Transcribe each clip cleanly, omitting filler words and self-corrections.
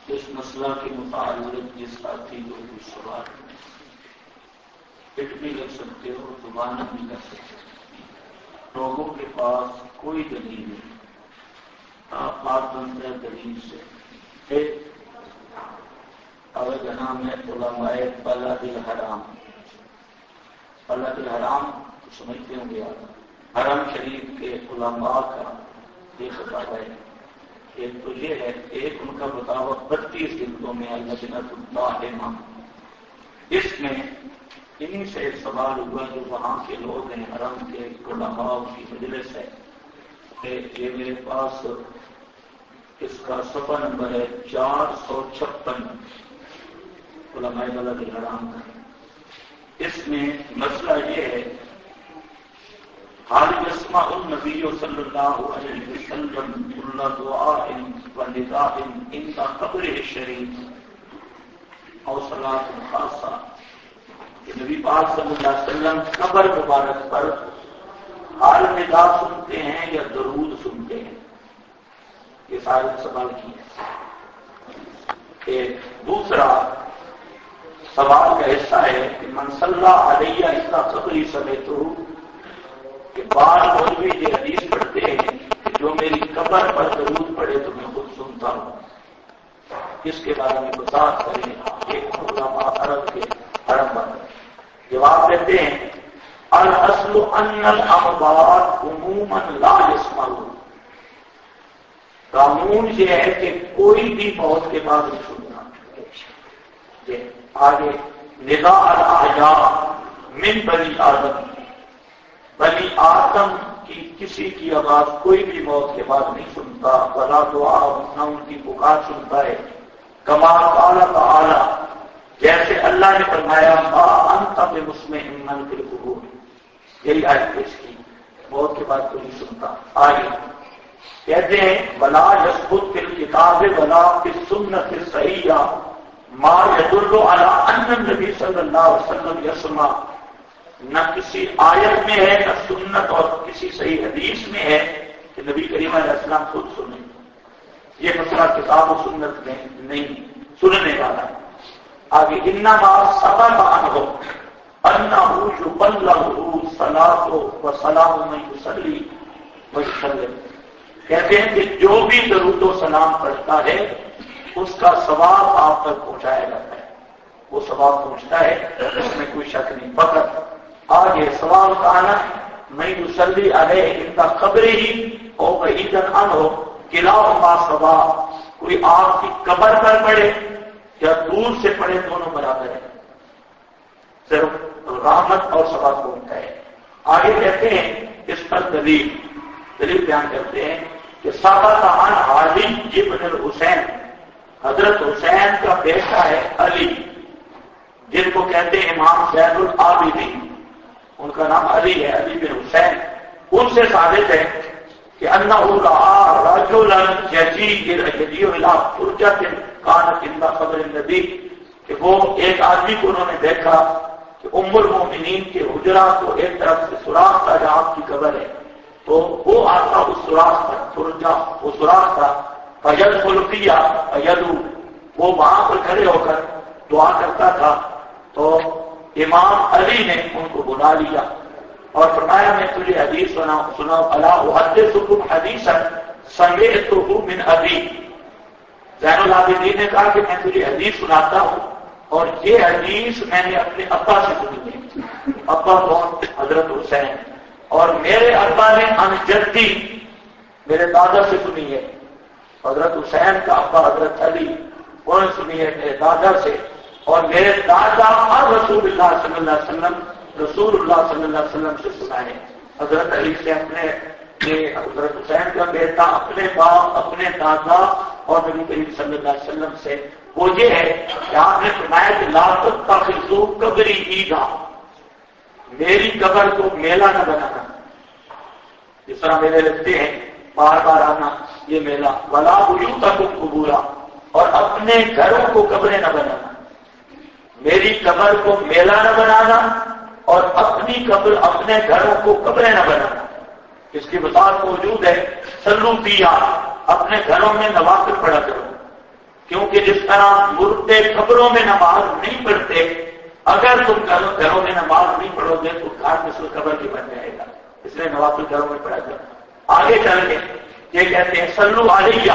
اس مسئلہ کے متعلق جس ساتھی کو بھی سوال پٹ بھی لگ سکتے ہو، زبان بھی کر سکتے ہو، لوگوں کے پاس کوئی دلیل نہیں، آپ بنتے ہیں دلیل سے اور نام ہے علماء بلد الحرام۔ بلد الحرام سمجھتے ہوں گے آپ، حرم شریف کے علماء کا یہ خطاب ہے۔ ایک تو یہ ہے، ایک ان کا بتاوا 32 جلدوں میں اللجنۃ الدائمہ، اس میں انہیں سے ایک سوال ہوا جو وہاں کے لوگ ہیں، حرم کے علماء کی مجلس ہے کہ یہ میرے پاس اس کا صفحہ نمبر ہے 456 علماء بلد الحرام کا۔ اس میں مسئلہ یہ ہے، حال یسمع النبی صلی اللہ علیہ وسلم کل دعاء و نداء عند قبرہ الشریف اور صلاۃ خاصہ، کہ نبی پاک صلی اللہ علیہ وسلم قبر مبارک پر حال ندا سنتے ہیں یا درود سنتے ہیں؟ یہ سارے سوال کیے۔ ایک دوسرا سوال کا حصہ ہے کہ من صلی علیہ عند قبری سمیتہ، کہ بعض لوگ بھی یہ حدیث پڑھتے ہیں کہ جو میری قبر پر درود پڑے تو میں خود سنتا ہوں۔ اس کے بارے میں وضاحت کریں ایک علماء عرب کے حرم پر۔ جواب دیتے ہیں الاصل ان الاموات عموما لا يسمعون، قانون یہ ہے کہ کوئی بھی موت کے بعد نہیں سننا۔ آگے نداء الاحیاء من بنی آدم، بنی آدم کی کسی کی آواز کوئی بھی موت کے بعد نہیں سنتا، ولا دعا نہ ان کی پکار سنتا ہے، کما قال تعالی، جیسے اللہ نے فرمایا ما انت بمسمع من فی القبور، یہی آیت پیش کی، موت کے بعد کوئی نہیں سنتا۔ آگے کہتے ہیں ولا یثبت فی الکتاب ولا فی السنۃ الصحیحہ ما يدل علی ان النبی صلی اللہ علیہ وسلم یسمع، نہ کسی آیت میں ہے نہ سنت اور کسی صحیح حدیث میں ہے کہ نبی کریم علیہ السلام خود سنیں۔ یہ مسئلہ کتاب و سنت میں نہیں سننے والا ہے۔ آگے انما ثبت عنہ انہ یبلغ صلاۃ و سلام من یصلی و یسلم، کہتے ہیں کہ جو بھی درود و سلام پڑھتا ہے اس کا ثواب آپ تک پہنچایا جاتا ہے، وہ ثواب پہنچتا ہے، اس میں کوئی شک نہیں۔ فقط آگے سوال کا آنا میں یصلی علیہ عند قبرہ او بعیدا عنہ کلاہما سواء، کوئی آپ کی قبر پر پڑے یا دور سے پڑے دونوں برابر ہیں، صرف رحمت اور ثواب پہنچتا ہے۔ آگے کہتے ہیں اس پر دلیل بیان کرتے ہیں کہ ثابت عن علی ابن الحسین، حضرت حسین کا بیٹا ہے علی، جن کو کہتے ہیں امام زین العابدین، ان کا نام علی ہے، علی بن حسین۔ ان سے ثابت ہے کہ انہ رأى رجلا یجیء الی فرجۃ کانت عند قبر النبی، کہ وہ ایک آدمی کو انہوں نے دیکھا کہ ام المؤمنین کے حجرہ کو ایک طرف سے سوراخ تھا جہاں آپ کی قبر ہے، تو وہ آتا اس سوراخ پر، فرجہ وہ سوراخ تھا، فیدخل فیہا فیدعو، وہ وہاں پر کھڑے ہو کر دعا کرتا تھا۔ تو امام علی نے ان کو بلا لیا اور فرمایا میں تجھے حدیث سناؤں، الا احدثکم حدیثا سمعتہ من ابی، زین العابدین نے کہا کہ میں تجھے حدیث سناتا ہوں اور یہ حدیث میں نے اپنے ابا سے سنی ہے، ابا کون؟ حضرت حسین، اور میرے ابا نے عن جدی، میرے دادا سے سنی ہے، حضرت حسین کا ابا حضرت علی، انہوں نے سنی ہے میرے دادا سے، اور میرے دادا اور رسول اللہ صلی اللہ علیہ وسلم، رسول اللہ صلی اللہ علیہ وسلم سے سنا ہے۔ حضرت علی سے اپنے، یہ حضرت حسین کا بیٹا اپنے باپ، اپنے دادا اور نبی کریم صلی اللہ علیہ وسلم سے، وہ یہ ہے کہ آپ نے فرمایا کہ لا تتخذوا قبری عیدا، میری قبر کو میلہ نہ بنانا، جس طرح میلے لگتے ہیں بار بار آنا، یہ میلہ، ولا بیوتکم قبورا، اور اپنے گھروں کو قبریں نہ بنانا، میری قبر کو میلہ نہ بنانا اور اپنی قبر، اپنے گھروں کو قبریں نہ بنانا۔ اس کی وضاحت موجود ہے، صلو فیہا، اپنے گھروں میں نوافل پڑھا کرو، کیونکہ جس طرح مردے قبروں میں نماز نہیں پڑھتے، اگر تم گھروں میں نماز نہیں پڑھو گے تو گھر مثل قبر کی بن جائے گا، اس لیے نوافل گھروں میں پڑھا جاتا۔ آگے چل کے یہ کہتے ہیں صلو علیہ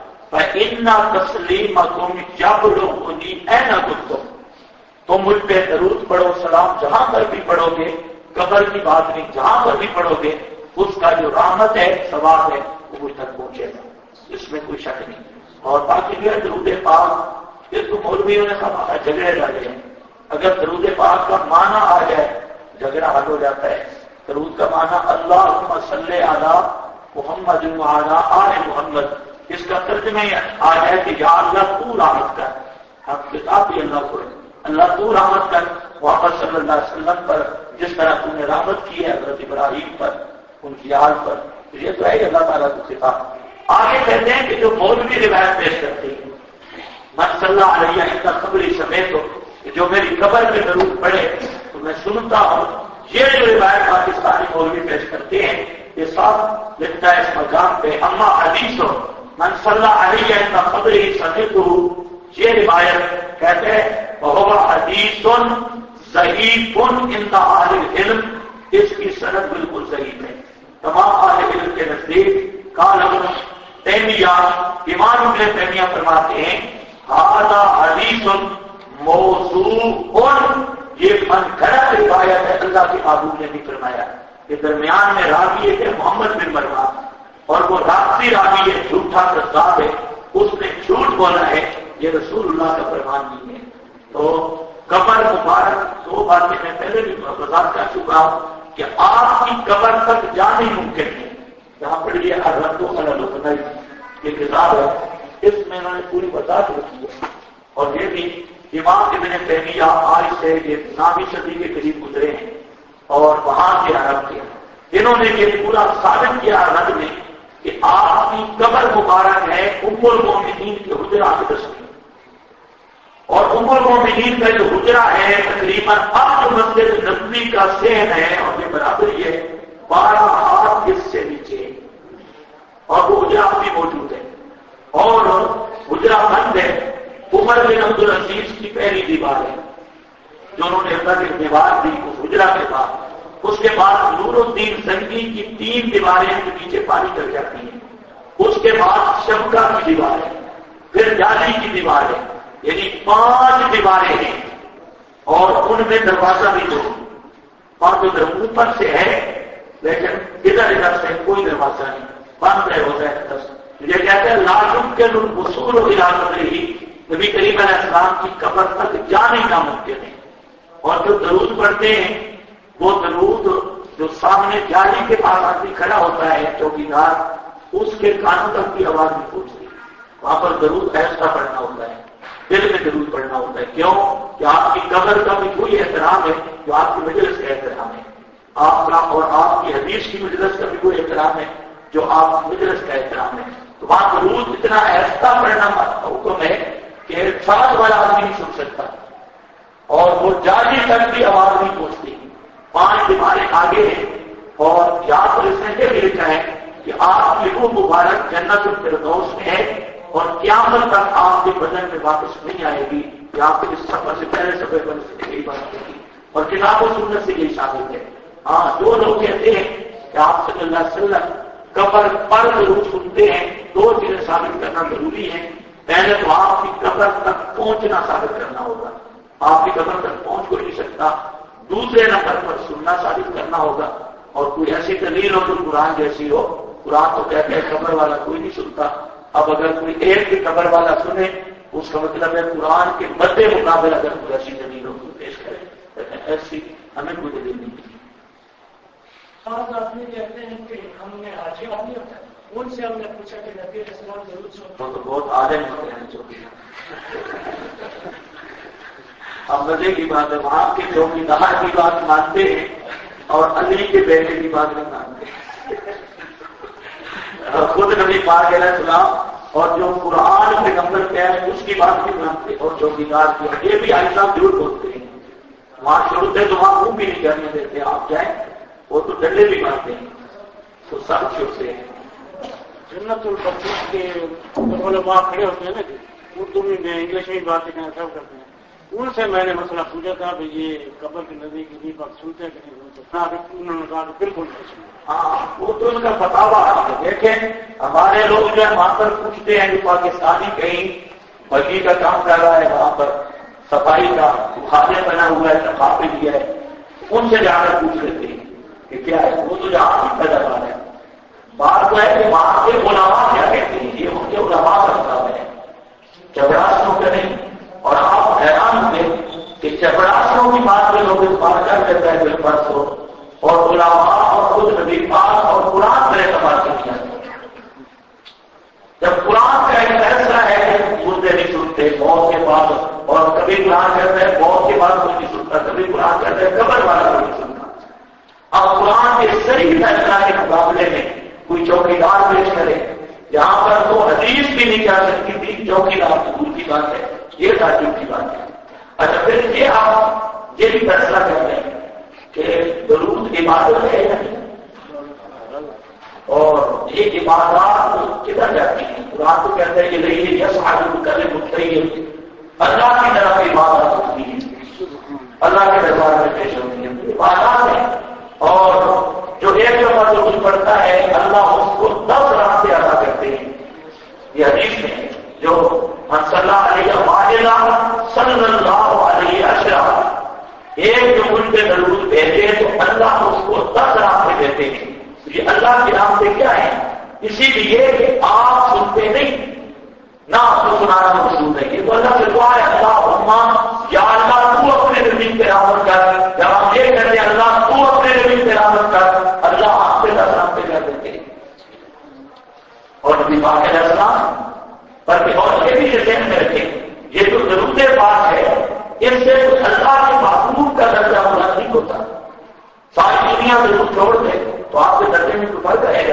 فإن تسلیمکم یبلغنی این کنتم، تم مجھ پہ درود پڑھو، سلام جہاں پر بھی پڑھو گے، قبر کی بات نہیں، جہاں پر بھی پڑھو گے اس کا جو رحمت ہے، ثواب ہے، وہ مجھ تک پہنچے گا، اس میں کوئی شک نہیں۔ اور باقی بھی درود پاک، یہ تو مولویوں نے کہا جھگڑے ڈالے ہیں، اگر درود پاک کا معنی آ جائے جھگڑا حل ہو جاتا ہے۔ درود کا معنی اللہم صلی علی محمد وعلی آل محمد، اس کا ترجمہ آ جائے کہ یا اللہ تو رحمت کر، ہم کتاب بھی اللہ کو، اللہ تو رحمت کر محمد صلی اللہ علیہ وسلم پر، جس طرح تم نے رحمت کی ہے حضرت ابراہیم پر، ان کی آل پر، یہ تو ہے اللہ تعالیٰ کو خطاب۔ آگے کہتے ہیں کہ جو مولوی روایت پیش کرتے ہیں من صلی علیہ عند قبری سمیت، جو میری قبر میں درود پڑھے تو میں سنتا ہوں، یہ جو روایت پاکستانی مولوی پیش کرتے ہیں یہ صاحب لکھتا ہے اس مقام پہ اما حدیث من صلی علیہ عند قبری سمیت، یہ روایت کہتے ہیں وہو حدیث ضعیف عند اہل العلم، اس کی سند بالکل ضعیف ہے تمام اہل علم کے نزدیک۔ قال ابن تیمیہ، امام ابن تیمیہ فرماتے ہیں ھذا حدیث موضوع، یہ منکرہ روایت ہے، اللہ کے محبوب نے بھی فرمایا کہ درمیان میں راوی ہے محمد بن مروان، اور وہ راوی راوی ہے، جھوٹا کذاب ہے، اس نے جھوٹ بولا ہے، یہ رسول اللہ کا فرمان نہیں ہے۔ تو قبر مبارک دو باتیں میں پہلے بھی وضاحت کر چکا ہوں کہ آپ کی قبر تک جانا ہی ممکن ہے۔ یہاں پر یہ الرد علی یہ کتاب ہے، اس میں انہوں نے پوری وضاحت رکھی ہے، اور یہ بھی امام ابن تیمیہ آج سے یہ 9ویں صدی کے قریب گزرے ہیں اور وہاں سے عرب کیا، انہوں نے یہ پورا ثابت کیا رد میں کہ آپ کی قبر مبارک ہے ام المومنین کے حجرہ کی تصویر، اور ام المومنین کا جو حجرہ ہے تقریباً اب جو مسجد نبوی کا سین ہے، اور یہ برابر یہ 12 ہاتھ اس سے نیچے، اور وہ حجرہ بھی موجود ہے، اور حجرہ بند ہے۔ عمر بن عبد العزیز کی پہلی دیوار ہے جو انہوں نے اندر ایک دیوار دی اس حجرہ کے بعد، اس کے بعد نور الدین زنگی کی 3 دیواریں کے نیچے پانی کر جاتی ہیں، اس کے بعد شبکہ کی دیوار ہے، پھر جالی کی دیوار ہے، یعنی 5 دیواریں ہیں، اور ان میں دروازہ بھی دو، 5 ادھر اوپر سے ہے لیکن ادھر سے کوئی دروازہ نہیں، بند ہے، ہوتا ہے۔ یہ کہتے ہیں لا يمكن الوصول الى قبره، نبی کریم علیہ السلام کی قبر تک جانا ہی ناممکن ہے۔ اور جو درود پڑھتے ہیں وہ درود جو سامنے جالی کے پاس آدمی کھڑا ہوتا ہے چوکیدار، اس کے کانوں تک کی آواز نہیں پہنچتی، وہاں پر درود ایسا پڑھنا ہوتا ہے، دل میں درود پڑھنا ہوتا ہے۔ کیوں کہ آپ کی قبر کا بھی کوئی احترام ہے جو آپ کی مجلس کا احترام ہے، آپ کا اور آپ کی حدیث کی مجلس کا بھی کوئی احترام ہے جو آپ کی مجلس کا احترام ہے۔ تو وہاں درود اتنا ایسا پڑھنا حکم ہے کہ ساتھ والا آدمی نہیں سن سکتا، اور وہ جالی تک بھی آواز نہیں پہنچتی، 5 دیواریں آگے ہیں، اور یہاں پر اس نے یہ بھی لکھا ہے کہ آپ کی روح مبارک جنت الفردوس میں ہے، اور قیامت تک آپ کے بدن میں واپس نہیں آئے گی، کہ آپ کے اس سفر سے پہلے سفر پر یہی بات ہوگی، اور کتاب و سنت سے یہی ثابت ہے۔ ہاں، جو لوگ کہتے ہیں کہ آپ صلی اللہ علیہ وسلم قبر پر ضرور سنتے ہیں، 2 چیزیں ثابت کرنا ضروری ہے۔ پہلے تو آپ کی قبر تک پہنچنا ثابت کرنا ہوگا، آپ کی قبر تک پہنچ کوئی نہیں سکتا، دوسرے نمبر پر سننا ثابت کرنا ہوگا، اور کوئی ایسی دلیل ہو جو قرآن جیسی ہو۔ قرآن تو کہتے ہیں قبر والا کوئی نہیں سنتا، اب اگر کوئی ایک بھی قبر والا سنے اس کا مطلب ہے قرآن کے مد مقابل اگر کوئی ایسی دلیل ہو تو پیش کرے، ایسی ہمیں کوئی دلیل نہیں ملی۔ آدمی کہتے ہیں کہ ہم نے حاجی آدمی ہوتا ہے، ان سے ہم نے پوچھا کہ نبی علیہ السلام ضرور سنتے تو بہت عالم ہوتے ہیں چوکی، اب مزے کی بات ہے وہاں کے چوکیدار کی بات مانتے ہیں اور علی کے بیٹے کی بات نہیں مانتے، اور خود نبی پاک علیہ السلام اور جو قرآن پیغمبر کیا ہے اس کی بات نہیں مانتے، اور چوکیدار کی یہ بھی آئی صاحب ضرور بولتے ہیں، وہاں شروع سے تو وہاں وہ بھی نہیں کرنے دیتے، آپ جائیں وہ تو ڈنڈے بھی مارتے ہیں، تو سب چھوٹتے ہیں۔ جنت البقیع کے علماء کھڑے ہوتے ہیں نا، اردو میں انگلش میں باتیں کرنا سب کرتے ہیں. ان سے میں نے مسئلہ پوچھا تھا کہ یہ قبر کے نزدیک کی بات سنتے ہیں کہ نہیں سنتے. انہوں نے کہا کہ بالکل نہیں سنتے. ہاں وہ تو ان کا فتاوا ہے. دیکھیں ہمارے لوگ جو ہے وہاں پر پوچھتے ہیں کہ پاکستانی کہیں بگی کا کام کر رہا ہے, وہاں پر صفائی کا خادم بنا ہوا ہے, صفائی بھی ہے, ان سے جا کر پوچھ لیتے ہیں کہ کیا ہے. وہ تو جہاں بھی پیدا کر ہے. بات تو ہے کہ وہاں کے علماء کیا کہتے ہیں, یہ ان کے علماء کا مطلب ہے, چپڑاسوں کے نہیں. اور آپ حیران ہوئے کہ چپڑاسوں کی بات میں لوگ اس بات کر دیتا ہے دل پر سو, اور علماء اور خود نبی پاک اور قرآن پر اعتبار کیا. جب قرآن کا ایک فیصلہ ہے کہ مردے نہیں سنتے موت کے بعد, اور کبھی قرآن کہتا ہے موت کے بعد کوئی نہیں سنتا, کبھی قرآن کہتا ہے قبر والا کوئی نہیں سنتا. اب قرآن کے صحیح فیصلہ کے مقابلے میں کوئی چوکیدار پیش کرے, یہاں پر تو حدیث بھی نہیں کہہ سکتی تھی چوکیدار دور کی بات ہے, یہ تعجب کی بات ہے. اچھا پھر یہ آپ یہ بھی فیصلہ کرتے ہیں کہ درود عبادت ہے یا نہیں, اور یہ عبادات کدھر جاتی ہیں. قرآن تو کہتے ہیں کہ نہیں یس حاضر کرے متعین, اللہ کی طرف عبادت ہوتی ہے, اللہ کے دربار میں پیش ہوتی ہے عبادات ہے. اور جو ایک دفعہ جو کچھ پڑھتا ہے اللہ اس کو 10 راستے ادا کرتے ہیں. یہ حدیث میں جو من صلی علیہ وسلم صلی اللہ علیہ وسلم ایک جو ان کے درود بھیجے تو اللہ اس کو 10 راستے دیتے ہیں. یہ اللہ کے نام سے کیا ہے, اسی لیے کہ آپ سنتے نہیں نہ آپ کو سنانا مقصود ہے. یہ تو اللہ سے دعا ہے, اللہ یا اللہ تو اپنے نبی پہ رحمت کر. جب ہم یہ کہتے ہیں اللہ تو اپنے نبی پہ رحمت کر, اللہ آپ سے 10 راستے کر دیتے ہیں. اور نبی پاک علیہ السلام پر اور یہ بھی ذہن میں رکھیں, یہ جو درود پاک ہے اس سے اللہ کے محبوب کا درجہ بلند نہیں ہوتا. ساری دنیا درود چھوڑ دیں تو آپ کے درجے میں کوئی فرق رہے گا,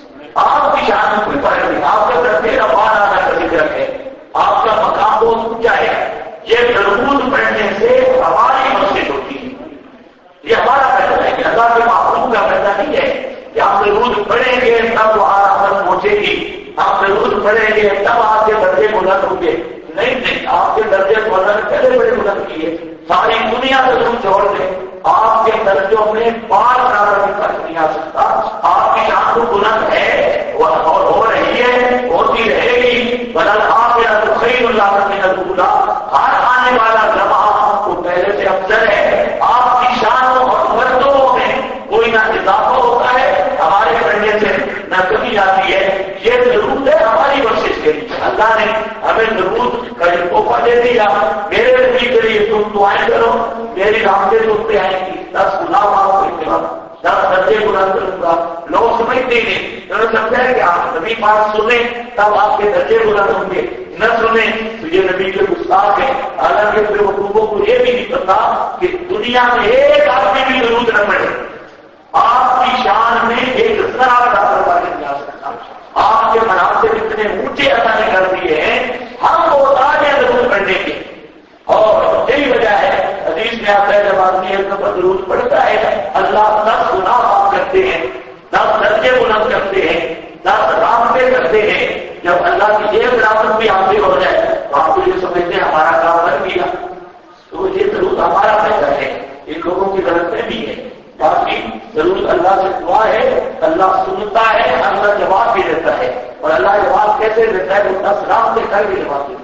آپ کی شان میں کوئی فرق نہیں. آپ کا درجے روانا کا ذکر ہے, آپ کا مقام بہت اونچا ہے. یہ درود پڑھنے سے ہماری مسجد ہوتی ہے, یہ ہمارا فیصلہ ہے کہ اللہ کے محبوب کا فیصلہ نہیں ہے کہ آپ درود پڑھیں گے تب وہاں رحمت پہنچے گی, آپ درود پڑھیں گے تب آپ کے درجے بلند ہوں گے. نہیں, آپ کے درجے بلند پہلے بڑے بلند کیے. ساری دنیا سے تم چھوڑ دیں, آپ کے درجوں میں 5 برابر بھی فرق نہیں آ سکتا. آپ کی شان تو بلند ہے اور ہو رہی ہے, ہوتی رہے گی. بدل آپ کے خیر اللہ من الأولى, ہر آنے والا لمحہ کو پہلے سے افضل ہے. آپ کی شانوں اور مرتبوں میں کوئی نہ اضافہ ہوتا ہے ہمارے پڑھنے سے نہ کمی آتی ہے. یہ ضرور ہے ہماری بخشش کے لیے. اللہ نے ہمیں ضرور کا جو تحفہ دے دیا, میرے نبی کے لیے تم دعائیں کرو, میری راستے سنتے آئیں گی, 10 گناہ معاف کریں گے, 10 درجے بلند کروں گا. لوگ سمجھتے ہیں, انہوں نے سمجھا ہے کہ آپ نبی پاک سنیں تب آپ کے درجے بلند ہوں گے, نہ سنیں تو یہ نبی کے گستاخ ہے. حالانکہ پھر حقوقوں کو یہ بھی نہیں پتا کہ دنیا میں ایک آدمی بھی ضرورت نہ پڑے, آپ کی شان میں ایک ذرا کا پرواہ نہیں آ سکتا. آپ کے مناسب اتنے اونچے عطا نے کر دیے ہیں, ہم کو تاج ہیں ضرور پڑھنے کے. اور یہی وجہ ہے حدیث میں آتا ہے جب آدمی ایک دفعہ ضرور پڑھتا ہے اللہ 10 گناہ معاف کرتے ہیں, 10 درجے بلند کرتے ہیں, 10 رابطے کرتے ہیں. جب اللہ کی ایک رابط بھی حاصل ہو جائے تو آپ کو یہ سمجھتے ہیں ہمارا کام بن گیا. تو یہ ضرور ہمارا فائدہ ہے, ان لوگوں کی غلطی بھی ہے. باقی ضرور اللہ سے دعا ہے, اللہ سنتا ہے, اللہ جواب بھی دیتا ہے. اور اللہ جواب کیسے دیتا ہے, وہ 10 رابطے کر کے جواب دیتا ہے.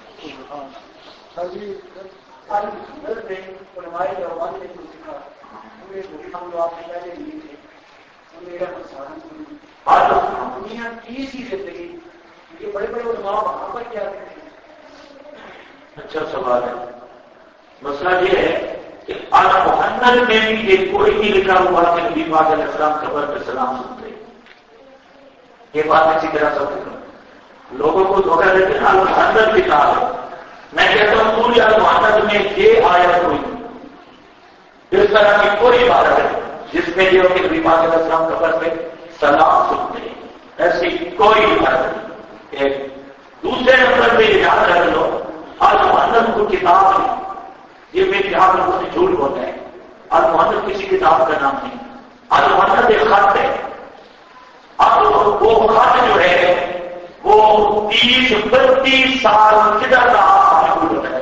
دنیا کی سی زندگی یہ بڑے بڑے علماء وہاں پر کیا کرتے ہیں. اچھا سوال ہے. مسئلہ یہ ہے کہ محمد میں بھی یہ کوئی نہیں لکھا ہوا کہ نبی پاک علیہ السلام قبر پہ سلام سنتے. یہ بات اسی طرح سب لوگوں کو دھوکہ دیتے ہیں. محمد لکھا ہے, میں کہتا ہوں پوری محمد میں یہ آیت کوئی نہیں, اس طرح کی کوئی بات ہے جس میں یہ کہ نبی پاک علیہ السلام قبر پہ سلام سنتے ہیں, ایسی کوئی بات نہیں. ایک دوسرے نمبر پہ یہ یاد رکھ لو, محمد کو کتاب نہیں, یہ میرے یہاں لوگوں سے جھوٹ بولتا ہے. محمد کسی کتاب کا نام نہیں, محمد ایک خط ہے. اب وہ خط جو ہے وہ 30-32 سال کدھر رہا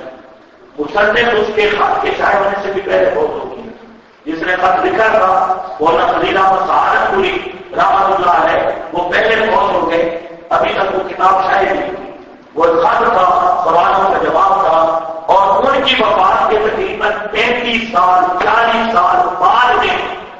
مسلم اس کے خط کے شائع ہونے سے بھی پہلے بہت ہو گئی. جس نے خط لکھا تھا وہ نقلی سہارنپوری رحمۃ اللہ ہے، وہ پہلے بہت ہو گئے، ابھی تک وہ کتاب شائع نہیں. وہ خط تھا، سوالوں کا جواب تھا، اور ان کی وفات کے تقریباً 35 سال 40 سال بعد میں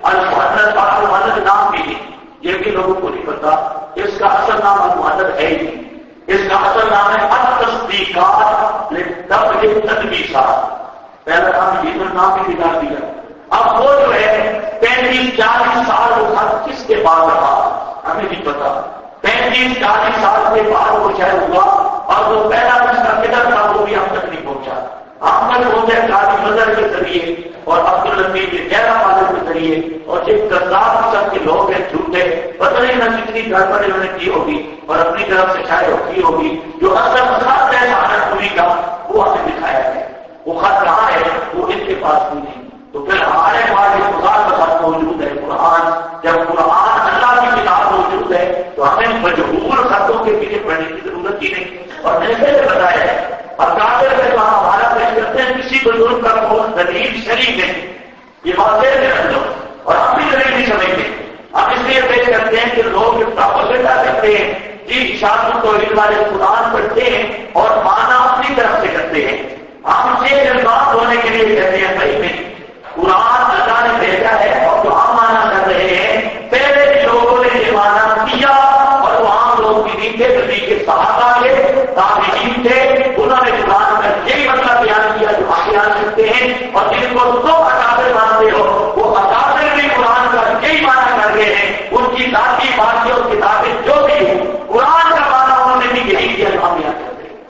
المحدث نام بھی ہے. یہ بھی لوگوں کو نہیں پتا. اس کا اصل نام المحدث ہے ہی نہیں. اس کا اصل نام ہے التصدیقات للتدبیسات. پہلا نام یہ نام بھی بگاڑ دیا. اب وہ جو ہے 35-40 سال وہ خط کس کے بعد رہا ہمیں نہیں پتا. 35-40 سال کے بعد وہ شہر ہوا، اور وہ پہلا اس کا کدھر تھا وہ بھی ہم تک نہیں پہنچا. ہم تک پہنچے قاضی نظر کے ذریعے اور عبداللطیف گہرا مالک کے ذریعے، اور جو کذاب قسم کے لوگ ہیں جھوٹے، پتہ نہیں نہ کتنی گڑبڑ انہوں نے کی ہوگی اور اپنی طرف سے شائع کی ہوگی. جو اصل خط ہے سہارنپوری کا وہ ہمیں دکھایا ہے. وہ خط کہاں ہے؟ وہ ان کے پاس بھی نہیں. تو پھر ہمارے پاس جو خدا کا خط موجود ہے قرآن، جب قرآن اللہ کی کتاب موجود ہے تو ہمیں مجبور خطوں کے پیچھے پڑھنے کی ضرورت ہی نہیں. اور جیسے بتایا ہے اور کافر میں جو ہمارا پیش کرتے ہیں کسی بزرگ کا کوئی دلیل شریک نہیں. یہ واضح ہے لوگ، اور ہم بھی دلیل نہیں سمجھتے. ہم اس لیے پیش کرتے ہیں کہ لوگ اس کا وسیلہ کرتے ہیں جی اشارت التوحید والے قرآن پڑھتے ہیں اور معنی اپنی طرف سے کرتے ہیں. ہم سے جذبات ہونے کے لیے کہتے ہیں بھائی نہیں، قرآن اللہ نے بھیجا ہے اور جو ہم مانا کر رہے ہیں پہلے لوگوں نے یہ مانا کیا، اور وہ عام لوگ بھی نہیں تھے، نبی کے صحابہ کے تابعین تھے، انہوں نے قرآن کا یہی مطلب بیان کیا جو آپ بیان کرتے ہیں. اور جن کو تم اکابر مانتے ہو وہ اکابر بھی قرآن کا یہی مانا کر رہے ہیں. ان کی ذاتی باتیں اور کتابیں جو بھی ہوں قرآن کا مانا انہوں نے بھی یہی کیا جو ہم بیان کرتے ہیں.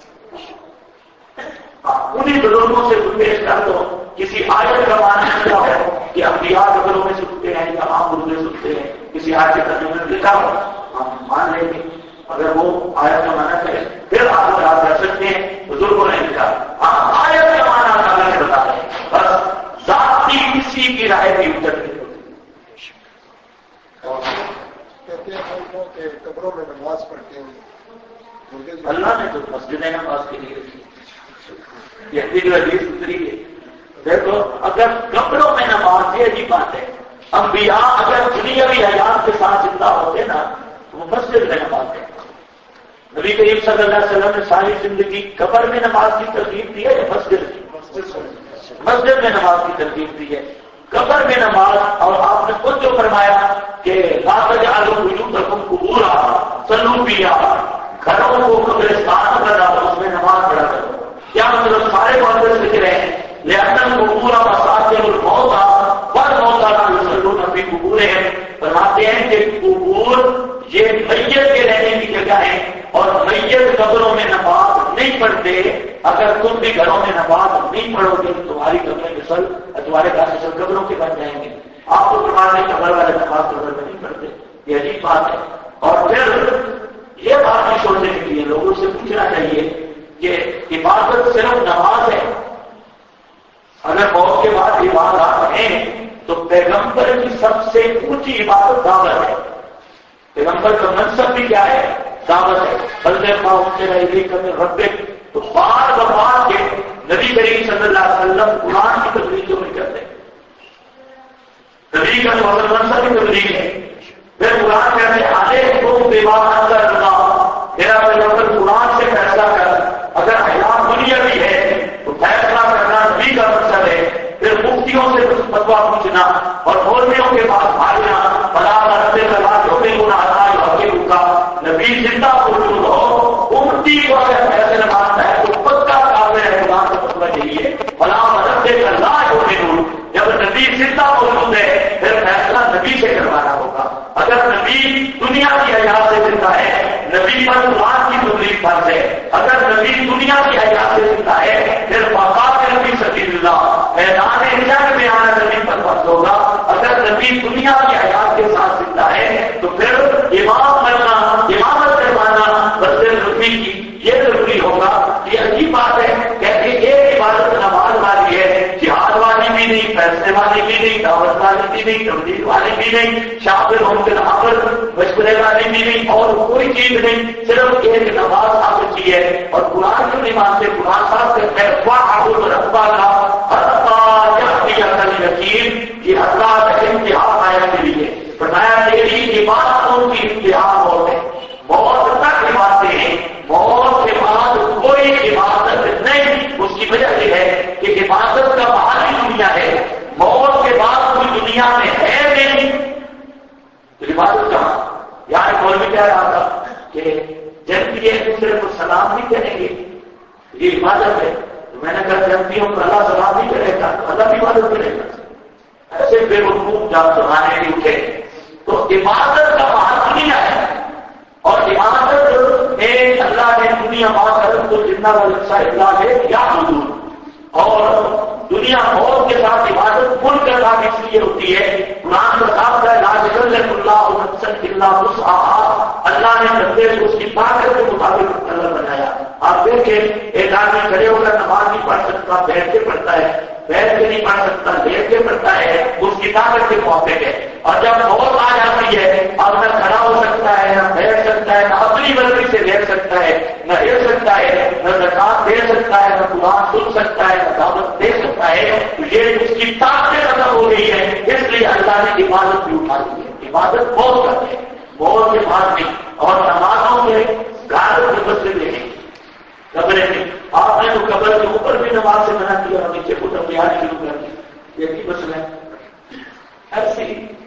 انہیں بزرگوں سے پیش کر دو کسی آیت کا معنی کیا ہو کہ انبیاء قبروں میں سنتے ہیں یا عام اردو میں سنتے ہیں، کسی آیت کے ترجمے میں لکھا ہو ہم مان لیں گے. اگر وہ آیت کا معنی کرے پھر آپ یاد کر سکتے ہیں بزرگوں نے لکھا. ہم آیت کا معنی اللہ نے بتا رہے ہیں، بس ذاتی کسی کی رائے بھی اجت نہیں ہوتی. کہتے ہیں کہ قبروں میں نماز پڑھتے ہیں، اللہ نے تو مسجد نماز کے لیے رکھی. یہ جو حدیث اتری ہے دیکھو، اگر قبروں میں نماز یہ عجیب بات ہے. انبیاء اگر دنیاوی حیات کے ساتھ زندہ ہوتے نا تو وہ مسجد میں نماز ہے. نبی کریم صلی اللہ علیہ وسلم نے ساری زندگی قبر میں نماز کی ترغیب دی ہے یا مسجد میں نماز کی ترغیب دی ہے. قبر میں نماز، اور آپ نے خود جو فرمایا کہ لا تجعلوا بیوتکم قبورا صلوا فیہا، گھروں کو قبرستان بنا اس میں نماز پڑھا کرو. کیا مطلب؟ سارے محدث لکھ رہے ہیں لأن القبور مساجد الموتى والموتى لا يصلون في قبورهم. فرماتے ہیں کہ قبور یہ میت کے رہنے کی جگہ ہے اور میت قبروں میں نماز نہیں پڑھتے. اگر تم بھی گھروں میں نماز نہیں پڑھو گے تو تمہاری قبریں مثل تمہارے گھر مثل قبروں کے بن جائیں گے. آپ کو فرماتے ہیں قبر والے نماز قبر میں نہیں پڑھتے. یہ عجیب بات ہے. اور پھر یہ بات نہیں چھوڑنے کے لیے لوگوں سے پوچھنا چاہیے کہ عبادت صرف نماز ہے. اگر موت کے بعد عبادات ہیں تو پیغمبر کی سب سے اونچی عبادت دعوت ہے. پیغمبر کا منصب بھی کیا ہے؟ دعوت ہے. رب. تو بار بار کے نبی کریم صلی اللہ علیہ وسلم قرآن کی تبلیغ کیوں نہیں کرتے؟ نبی کا جو منصب کی تبلیغ ہے. پھر قرآن کہتے آنے کو بیوار کرنا، میرا پیغمبر قرآن سے فیصلہ کر. اگر حیات دنیا بھی ہے تو فیصلہ کرنا نبی کا منصب ہے. پھر مفتیوں سے فتوا پوچھنا اور مولویوں کے پاس بھاگنا، بلا رستے لگا جو بھی گناہ کا نبی زندہ موجود ہو، مفتی کو اگر فیصلہ مانتا ہے تو پکا کافر ہے. قرآن کا فتوا یہی ہے بلا رستے لگا جو بھی ہوں. جب نبی زندہ موجود ہے پھر فیصلہ نبی سے کروانا ہوگا. اگر نبی دنیا کی حیات سے زندہ ہے نبی پر قرآن کی تبلیغ فرض ہے. اگر نبی دنیا کی حیات سے زندہ ہے پھر فقات نبی سبیل اللہ میدان جنگ میں آنا نبی پر فرض ہوگا. اگر نبی دنیا کی حیات کے ساتھ زندہ ہے تو پھر امام کرنا، امامت کروانا مسجد نبی کی یہ ضروری ہوگا. یہ عجیب بات ہے. کہتے ایک عبادت نماز والی ہے، جہاد والی بھی نہیں، فیصلے جلسے والے بھی نہیں، دعوت والے بھی نہیں، تبلیغ والے بھی نہیں، شاعر ہوں کے نامر مشورے والے بھی نہیں، اور کوئی چیز نہیں، صرف ایک نماز حاصل کی ہے اور قرآن کی نماز سے قرآن صاحب سے رقبہ کا یقین کہ اللہ کا امتحان آیا کے لیے بتایا تیری عبادتوں کی امتحان موت ہے، موت تک عبادتیں ہیں، موت کے بعد کوئی عبادت نہیں، اس کی وجہ یہ ہے کہ عبادت کا باہری دنیا ہے، موت کے بعد کوئی دنیا میں ہے نہیں تو عبادت کہاں؟ یار مولوی کہہ رہا تھا کہ جنتی ایک دوسرے کو سلام نہیں کریں گے یہ عبادت ہے، تو میں نے کہا جنتیوں کو اللہ سلام نہیں کرے گا اللہ بھی عبادت کرے گا، ایسے بے وقوف جب زمانے بھی اٹھے تو عبادت کا باہر دنیا ہے، اور عبادت میں اللہ نے دنیا معاشرت کو جتنا اچھا اللہ ہے یا حضور، اور دنیا موت کے ساتھ عبادت کل کے ساتھ اس لیے ہوتی ہے، قرآن کا صاف ہے لا یکلف اللہ نفسا الا وسعها، اللہ نے بندے کو اس کی طاقت کے مطابق اللہ بنایا۔ آپ دیکھیں ایک آدمی کھڑے ہو کر نماز نہیں پڑھ سکتا، بیٹھ کے پڑھتا ہے، بیٹھ کے نہیں پڑھ سکتا، لیٹ کے پڑھتا ہے، اس کی طاقت کے موقع ہے، اور جب موت آ جاتی ہے اب نہ کھڑا ہو سکتا ہے، نہ بیٹھ سکتا ہے، نہ اپنی مرضی سے بیٹھ سکتا ہے، نہ ہل سکتا ہے، نہ زکات دے سکتا ہے، نہ قرآن سن سکتا ہے، نہ دعوت دے سکتا ہے، یہ اس کی طاقت ختم ہو گئی ہے، اس لیے اللہ نے عبادت بھی اٹھا دی ہے، عبادت بہت کرتے ہیں موت کے بعد بھی، اور نمازوں میں گھر مسجد نہیں قبریں نہیں، آپ نے تو قبر کے اوپر بھی نماز سے منع کیا اور نیچے کو تیاری شروع کر دی، یہی مسئلہ ہے۔ ایسی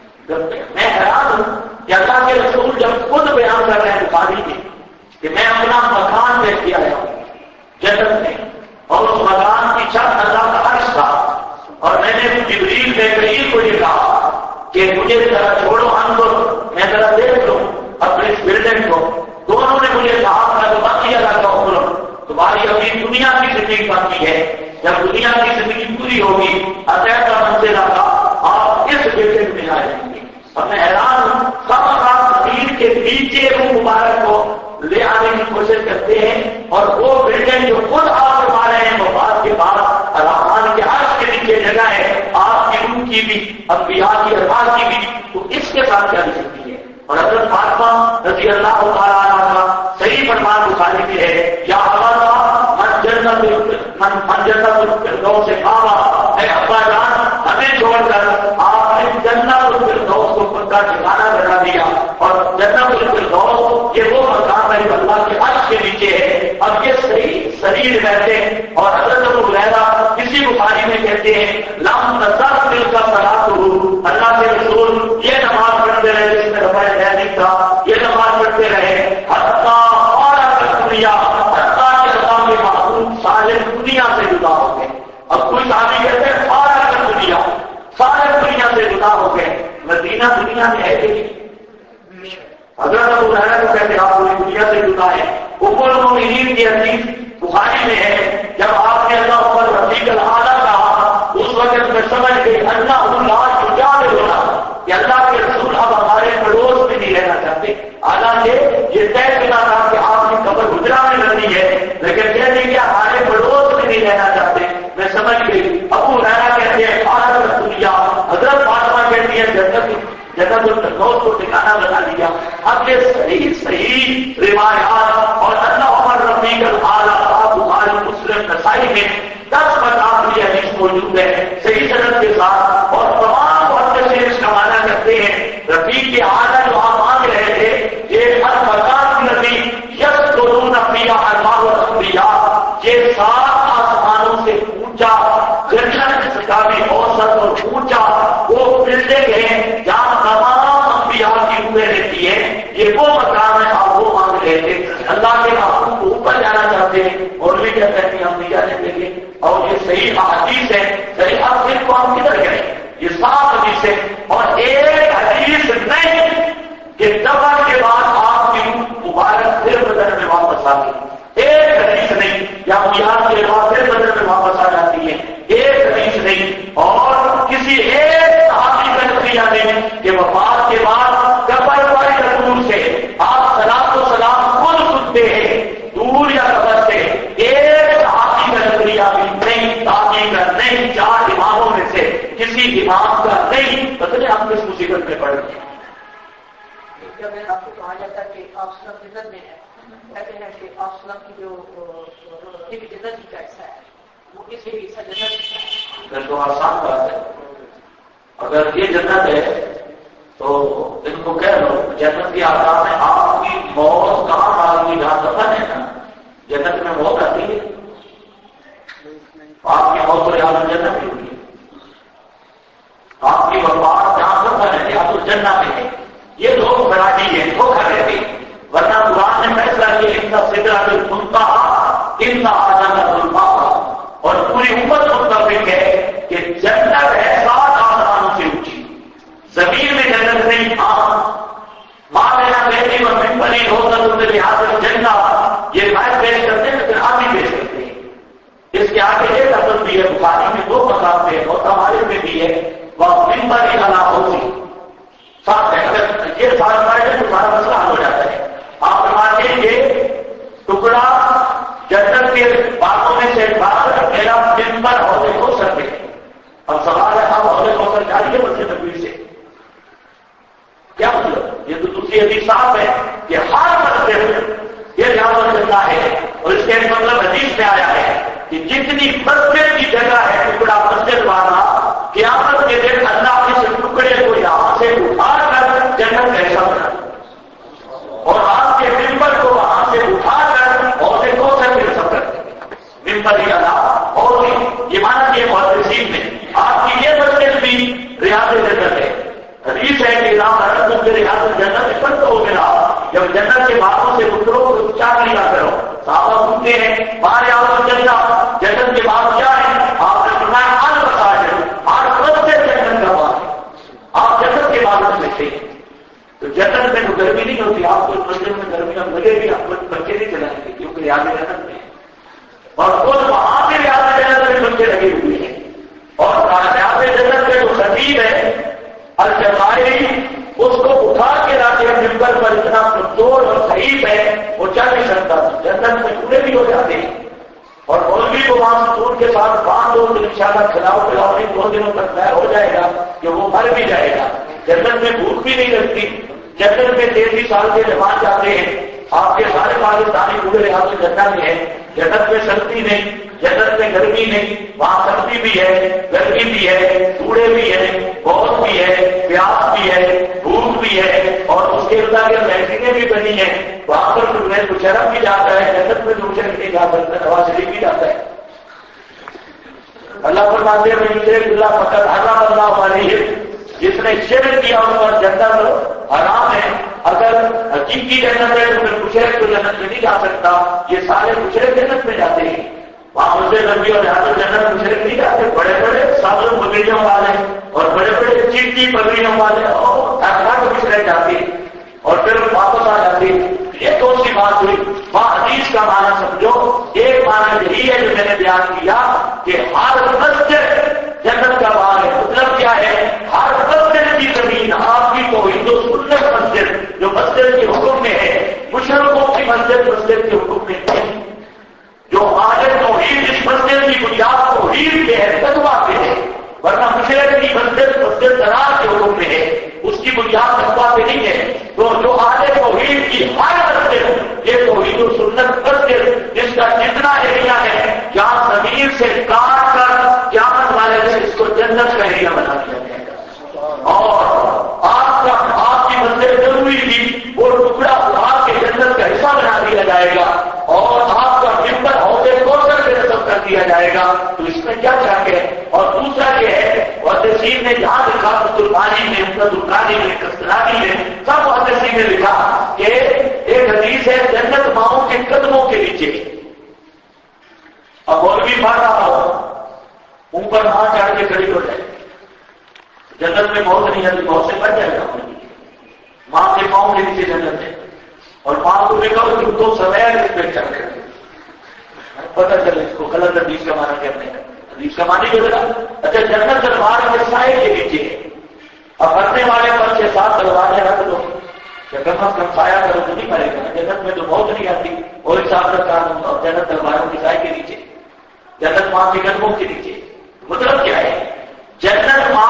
میں حیران ہوں کہ اللہ کے رسول جب خود بیان کر رہے ہیں بخاری میں کہ میں اپنا مکان دیکھ کے آیا ہوں جنت میں، اور اس مکان کی چھت اللہ کا عرش تھا، اور میں نے جبریل میکائیل کو یہ کہا کہ مجھے ذرا چھوڑو اندر میں ذرا دیکھ لوں اپنے اس بلڈنگ کو، دونوں نے مجھے کہا تھا کہ باقی اللہ کا عمر تمہاری ابھی دنیا کی زندگی باقی ہے، جب دنیا کی زندگی پوری ہوگی عطیہ کا منزل آگا آپ اس بلڈنگ میں آ جائیں گے۔ اور میں حیران ہوں سب زمین کے نیچے وہ مبارک کو لے آنے کی کوشش کرتے ہیں، اور وہ بلڈنگ جو خود آپ بتا رہے ہیں وفات کے بعد رحمان کے عرش کے نیچے جگہ ہے آپ کی روح کی بھی، انبیاء کی ارواح کی بھی، تو اس کے ساتھ کیا ہو سکتی ہے؟ اور حضرت فاطمہ رضی اللہ تعالیٰ عنہ کا صحیح فرمان بخاری میں ہے یا ابا من جنت الفردوس سے کہا اے ابا جان ہمیں چھوڑ کر آپ نے جنت الفردوس کو پکا ٹھکانا بنا دیا، اور جنت الفردوس یہ وہ مقام ہے جو اللہ کے عرش کے نیچے ہے۔ اب یہ صحیح شریر رہتے ہیں، اور حضرت ابو ہریرہ کسی بخاری میں کہتے ہیں لم تزل تلک صلاۃ اللہ کے رسول یہ نماز پڑھتے رہے جس میں رفع یدین نہیں تھا، یہ نماز پڑھتے رہے حتیٰ فارق الدنیا، حتیٰ کہ اللہ کے محبوب سارے دنیا سے جدا ہو گئے۔ اب کوئی صحابی کہتے ہیں فارق الدنیا، سارے دنیا سے جدا ہو گئے، مدینہ دنیا میں ہے کہ نہیں؟ حضرت ابو ہریرہ کو کہتے ہیں آپ پوری دنیا سے جدا ہے۔ ام المؤمنین کی حدیث بخاری میں ہے جب آپ نے اللہ پر رفیق الاعلیٰ کہا اس وقت میں سمجھ گئی اللہ ہونا کہ اللہ کے رسول اب ہمارے پڑوس میں نہیں رہنا چاہتے، حالانکہ یہ طے شدہ تھا کہ آپ کی قبر حجرہ میں لگنی ہے، لیکن یہ نہیں کہ ہمارے پڑوس میں نہیں رہنا چاہتے۔ میں سمجھ گئی ابو ہریرہ کہتے ہیں فارق الدنیا، حضرت فاطمہ کہتی ہے جنت الفردوس کو ٹھکانا بنا دیا۔ اب یہ صحیح روایات اور اللہ عمر رفیق الاعلیٰ بخاری مسلم نسائی میں 10 مقام کی حدیث موجود ہے صحیح سند کے ساتھ، اور تمام محدثین اس کا معنی کرتے ہیں رفیق اعلیٰ جو آپ مانگ رہے تھے یہ ہر مقام الذی یسطرون فیہا انواع الانبیاء، یہ 7 آسمانوں سے اونچا جنت کا بھی اوسط اور اونچا وہ بلڈنگ ہے جہاں تمام انبیاء کی روحیں رہتی ہیں، یہ وہ مقام ہے آپ وہ مانگ رہے تھے۔ اللہ کے محبوب کو اوپر جانا چاہتے ہیں اور بھی کہتے ہیں کہ ہم نہیں جانے دیں گے، اور یہ صحیح حدیث ہے۔ صحیح حدیث کو ہم کدھر گئے؟ یہ 7 حدیث ہے، اور ایک حدیث نہیں کہ دفن کے بعد آپ کی روح مبارک پھر بدن میں واپس آتی ہے، ایک حدیث نہیں، یا میاد کے بعد پھر بدن میں واپس آ جاتی ہے، ایک حدیث نہیں، اور کسی ایک صحابی کا نظریہ نہیں کہ وفات کے بعد قبر پر یا دور سے آپ صلاۃ و سلام خود سنتے ہیں دور یا قبر سے، ایک صحابی کا نظریہ بھی نہیں، تابعی کا نہیں، 4 اماموں میں سے کسی امام کا نہیں، پتہ نہیں ہم کس مصیبت میں پڑ گئے. جب آپ کو کہا جاتا ہے کہ آپ سلم جنت میں ہے، کہتے ہیں کہ آپ سلم کی جو جنت کی کا حصہ ہے وہ کسی بھی حصہ جنت پھر تو آسان بات ہے. اگر یہ جنت ہے تو ان کو کہہ لو جنت کی آزاد میں آپ کی موت کہاں آدمی جہاں دفن ہے نا، جنت میں موت آتی ہے، آپ کی موت تو یہاں جنت میں ہوئی ہے. آپ کی وفات جہاں دفن ہے یا تو جنت میں ہے. یہ لوگ فراڈی ہیں، دھوکہ دیتے ہیں. ورنہ قرآن نے فیصلہ کیا ان کا سدرۃ المنتہیٰ ان کا جنت المأویٰ، اور پوری امت متفق ہے کہ جنت ہے 7 آسمانوں سے اونچی. زمین میں جنت نہیں. ماں میرا بیٹی اور ممبری ہوتا تو میرے حاضر جنت یہ بات پیش کرتے ہیں پھر آپ ہی پیش کرتے ہیں. اس کے آگے ایک لفظ بھی ہے، بخاری میں 2 مقام پہ اور ہمارے میں بھی ہے، وہ ممبری اللہ ہوتی ساتھ ہے. اگر یہ ساتھ پائے تو سارا مسئلہ حل ہو جاتا ہے. آپ فرماتے ہیں کہ ٹکڑا جنت کے باغوں میں سے باہر میرا ممبر عہدے ہو سکتے ہیں. اب سوال ہے آپ عہدے ہو کر جائیے بچے تقویر سے کیا مطلب؟ یہ تو دوسری حدیث صاحب ہے کہ ہر مسجد یہ جانور جگہ ہے، اور اس کے مطلب حدیث میں آیا ہے کہ جتنی مسجد کی جگہ ہے ٹکڑا مسجد والا، قیامت کے دن اللہ اس ٹکڑے کو یہاں سے اٹھا کر جنت ایسا بنا اور آپ کے ممبر کو وہاں سے اٹھا کر عہدے کو سے سفر ممبر ہی اللہ اور یہ مانا یہ محدثین میں آپ کی یہ مسجد بھی ریاض جنت ہے. حدیث ہے کہ رام ریاض جنت میں فرق ہو گیا جب جنت کے باغوں سے اترو تو چار لیا کرو. صحابہ پوچھتے ہیں باہر آؤ جنت کے باغ کیا ہے؟ آپ نے فرمایا آج بتا ہے آج سب سے جنت کا باغ ہے. آپ جنت کے باغ میں تھے تو جنت میں تو گرمی نہیں ہوتی. آپ کو مسجد میں گرمی نہ لگے بھی آپ کو بچے نہیں چلائیں گے کیونکہ ریاض جنت میں اور خود وہاں سے ریاض جنت میں بچے لگے ہوئے ہیں. اور ریاض جنت میں جو خطیب ہے الجماعی اس کو اٹھا کے لاتے ہیں ممبر پر اتنا کمزور اور ضعیف ہے وہ چل نہیں سکتا. جنت میں پورے بھی ہو جاتے ہیں اور مولوی کو وہاں ستون کے ساتھ باندھ دو تو انشاءاللہ کھلاؤ پلاؤ 2 دنوں تک طے ہو جائے گا کہ وہ مر بھی جائے گا. جنت میں بھوک بھی نہیں لگتی. جنت میں 33 سال کے جوان جاتے ہیں. آپ کے سارے پاکستانی پورے ریاض جنت میں ہے. جنت میں سردی نہیں، جنت میں گرمی نہیں. وہاں سردی بھی ہے، گرمی بھی ہے، کوڑے بھی ہے، بہت بھی ہے، پیاس بھی ہے، بھوک بھی ہے اور اس کے ارد گرد محفلیں بھی بنی ہیں. وہاں پر مشرف بھی جاتا ہے. جنت میں مشرف نہیں جا سکتا، نواز شریف بھی جاتا ہے. اللہ فرماتے ہیں اللہ فقط حرام اللہ علیہ جس نے شرک کیا ان پر جنت حرام ہے. اگر حقیقی جنت ہے تو پھر مشرک تو جنت میں نہیں جا سکتا. یہ سارے مشرک جنت میں جاتے ہیں. وہاں مجھے نبی اور حضرت جنت مشرک نہیں جاتے. بڑے بڑے سابر پگڑیوں والے اور بڑے بڑے چیٹی پگڑیوں والے اور مشرک جاتے ہیں اور پھر واپس آ جاتے ہیں. یہ کون سی بات ہوئی؟ وہاں حدیث کا معنی سمجھو. ایک معنی یہی ہے جو میں نے بیان کیا کہ ہر مسجد جنت کا باغ ہے. مطلب کیا ہے؟ ہر مسجد کی زمین آپ کی توحید و سنت مسجد جو مسجد کے حکم میں ہے، مشرکوں کی مسجد مسجد کے حکم میں نہیں. جو آج توحید اس مسجد کی بنیاد توحید کے ہے، تقویٰ پہ ہے. ورنہ مشرک کی مسجد مسجد قرار کے حکم میں ہے، اس کی بنیاد تقویٰ پہ نہیں ہے. تو جو آج توحید کی ہر مسجد یہ توحید و سنت مسجد جس کا جتنا ایریا ہے جہاں زمین سے کاٹ کر قیامت والے سے اس کو جنت کا ایریا بنا دیا جائے گا. اور آپ کی مسجد ضروری تھی وہ ٹکڑا آپ کے جنت کا حصہ بنا دیا جائے گا اور آپ کا ممبر عہدے کوثر سے نصب کر دیا جائے گا. تو اس میں کیا چاہیے؟ اور دوسرا یہ ہے محدثین نے جہاں لکھا قربانی میں قرآنی میں کستلانی میں سب محدثین نے لکھا کہ ایک حدیث ہے جنت ماؤں کے قدموں کے نیچے. اب مولوی پڑھ رہا ہو اوپر ماں چڑھ کے کھڑی ہو جائے. جنت میں موت نہیں آتی، موت سے بچ جائے گا. ماں کے پاؤں کے نیچے جنت ہے اور ماں کو دیکھا کہ دو سویر اس پہ چل رہے پتہ چلے اس کو غلط حدیث کا معنی کہتے ہیں. حدیث کا معنی جو ہے اچھا جنت دربار کے سائے کے نیچے ہے. اب بھرنے والے پر 6-7 دروازے رکھ دو کہ کم از کم سایہ کرو تو نہیں پڑے گا. جنت میں تو موت نہیں آتی اور ایک ساتھ کا کام ہوتا جنت درباروں کے سائے کے نیچے، جنت ماں کے قدموں کے نیچے. مطلب کیا ہے؟ جنت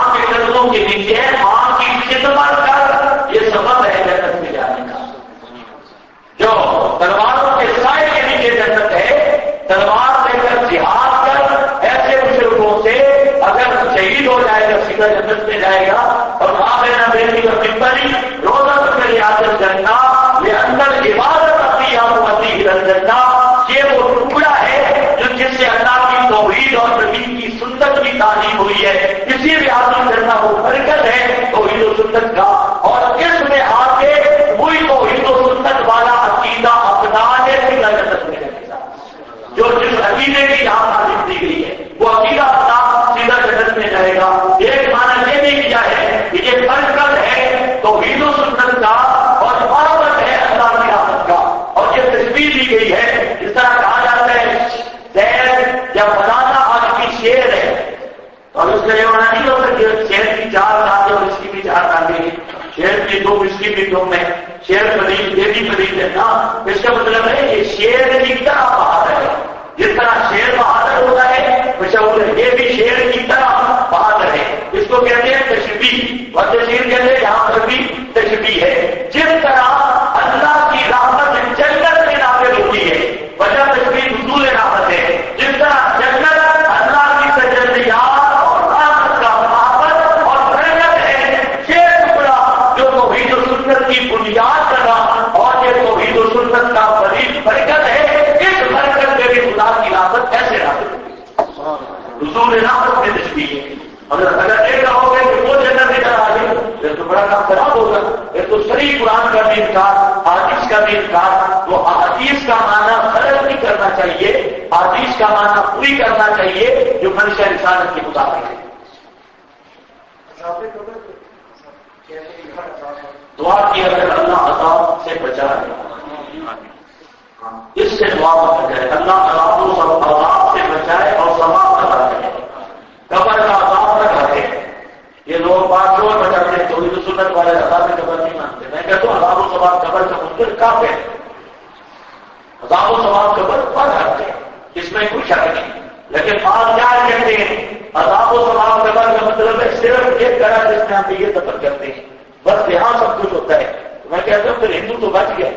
درختوں کے نیچے ماں کی خدمت کر، یہ سبب ہے جنت میں جانے کا۔ جو تلواروں کے سائے کے نیچے جنت ہے، تلوار لے کر جہاد کر ایسے بزرگوں سے اگر شہید ہو جائے گا سیدھا جنت میں جائے گا۔ اور ماں بہنا بیٹی کا پمپلی روزہ کر عادت کرنا، یہ اندر عبادت اپنی آتی جنتا، یہ وہ ٹکڑا ہے جو جس سے اللہ کی توحید اور نبی کی سنت کی تعلیم ہوئی ہے، کسی بھی حاصل کرنا وہ برکت ہے توحید و سنت کا۔ اور اس میں آ کے وہی توحید و سنت والا عقیدہ اپنا ہے سیدھا جنت میں جائے گا۔ جو جس عقیدے کی یہاں تعلیم دی گئی ہے وہ عقیدہ اپنا سیدھا جنت میں جائے گا۔ ایک معنی یہ بھی کیا ہے کہ یہ برکت ہے توحید و سنت کا اور محبت ہے اللہ کی رحمت کا۔ اور یہ تصویر دی گئی ہے، اس طرح کہا جاتا ہے شیر یا فلانا آج کی شیر ہے، اور اس کا یہ ہونا نہیں ہو سکے شیر کی 4 دانتیں اور اس کی بھی 4 دانتیں، شیر کی 2 اس کی بھی 2 میں، شیر پلیز یہ بھی پلیز ہے نا۔ اس کا مطلب ہے کہ شیر کی طرح بہادر ہے، جس طرح شیر بہادر ہوتا ہے مشہور ہے، یہ بھی شیر کی طرح بہادر ہے۔ اس کو کہتے ہیں تشبیہ، اور تشبیہ کہتے ہیں یہاں پر بھی تشبیہ ہے۔ جس طرح اللہ کی رحمت جنت میں نازل ہوتی ہے، وجہ تشبیہ حصول رحمت ہے، جس طرح جنت اللہ کی تجلیات اور رحمت کا محبت اور برکت ہے، یہ ٹکڑا جو توحید و سنت کی بنیاد کرنا اور یہ توحید و سنت کا بڑی برکت ہے، اس برکت میں بھی خدا کی رحمت کیسے نازل ہوتی ہے؟ حصول رحمت میں تشبیہ ہے۔ اگر ایک کہو گے کہ وہ جنت میں چلا گیا پھر تو بڑا کام خراب ہوگا، پھر تو صحیح قرآن کا بھی انکار، حدیث کا بھی انکار۔ تو حدیث کا معنی غلط نہیں کرنا چاہیے، حدیث کا معنی پوری کرنا چاہیے جو منشا رسالت کے مطابق ہے۔ دعا کی اگر اللہ عذاب سے بچا ہے، اس سے دعا بچ جائے، اللہ عذاب سے بچائے اور ثواب ادا کرے، قبر کا عذاب نہ کرے۔ یہ لوگ بات اور بچاتے ہیں توحید و سنت والے عذاب قبر نہیں مانتے۔ میں کہتا ہوں عذاب و ثواب قبر کا منکر کافر ہے، عذاب و ثواب قبر پڑ جاتے ہیں، اس میں کوئی شک نہیں۔ لیکن بعض کیا کہتے ہیں عذاب و ثواب قبر کا مطلب ہے صرف ایک طرح جس میں ہم یہ دفن کرتے ہیں، بس یہاں سب کچھ ہوتا ہے۔ میں کہتا ہوں پھر ہندو تو بچ گیا،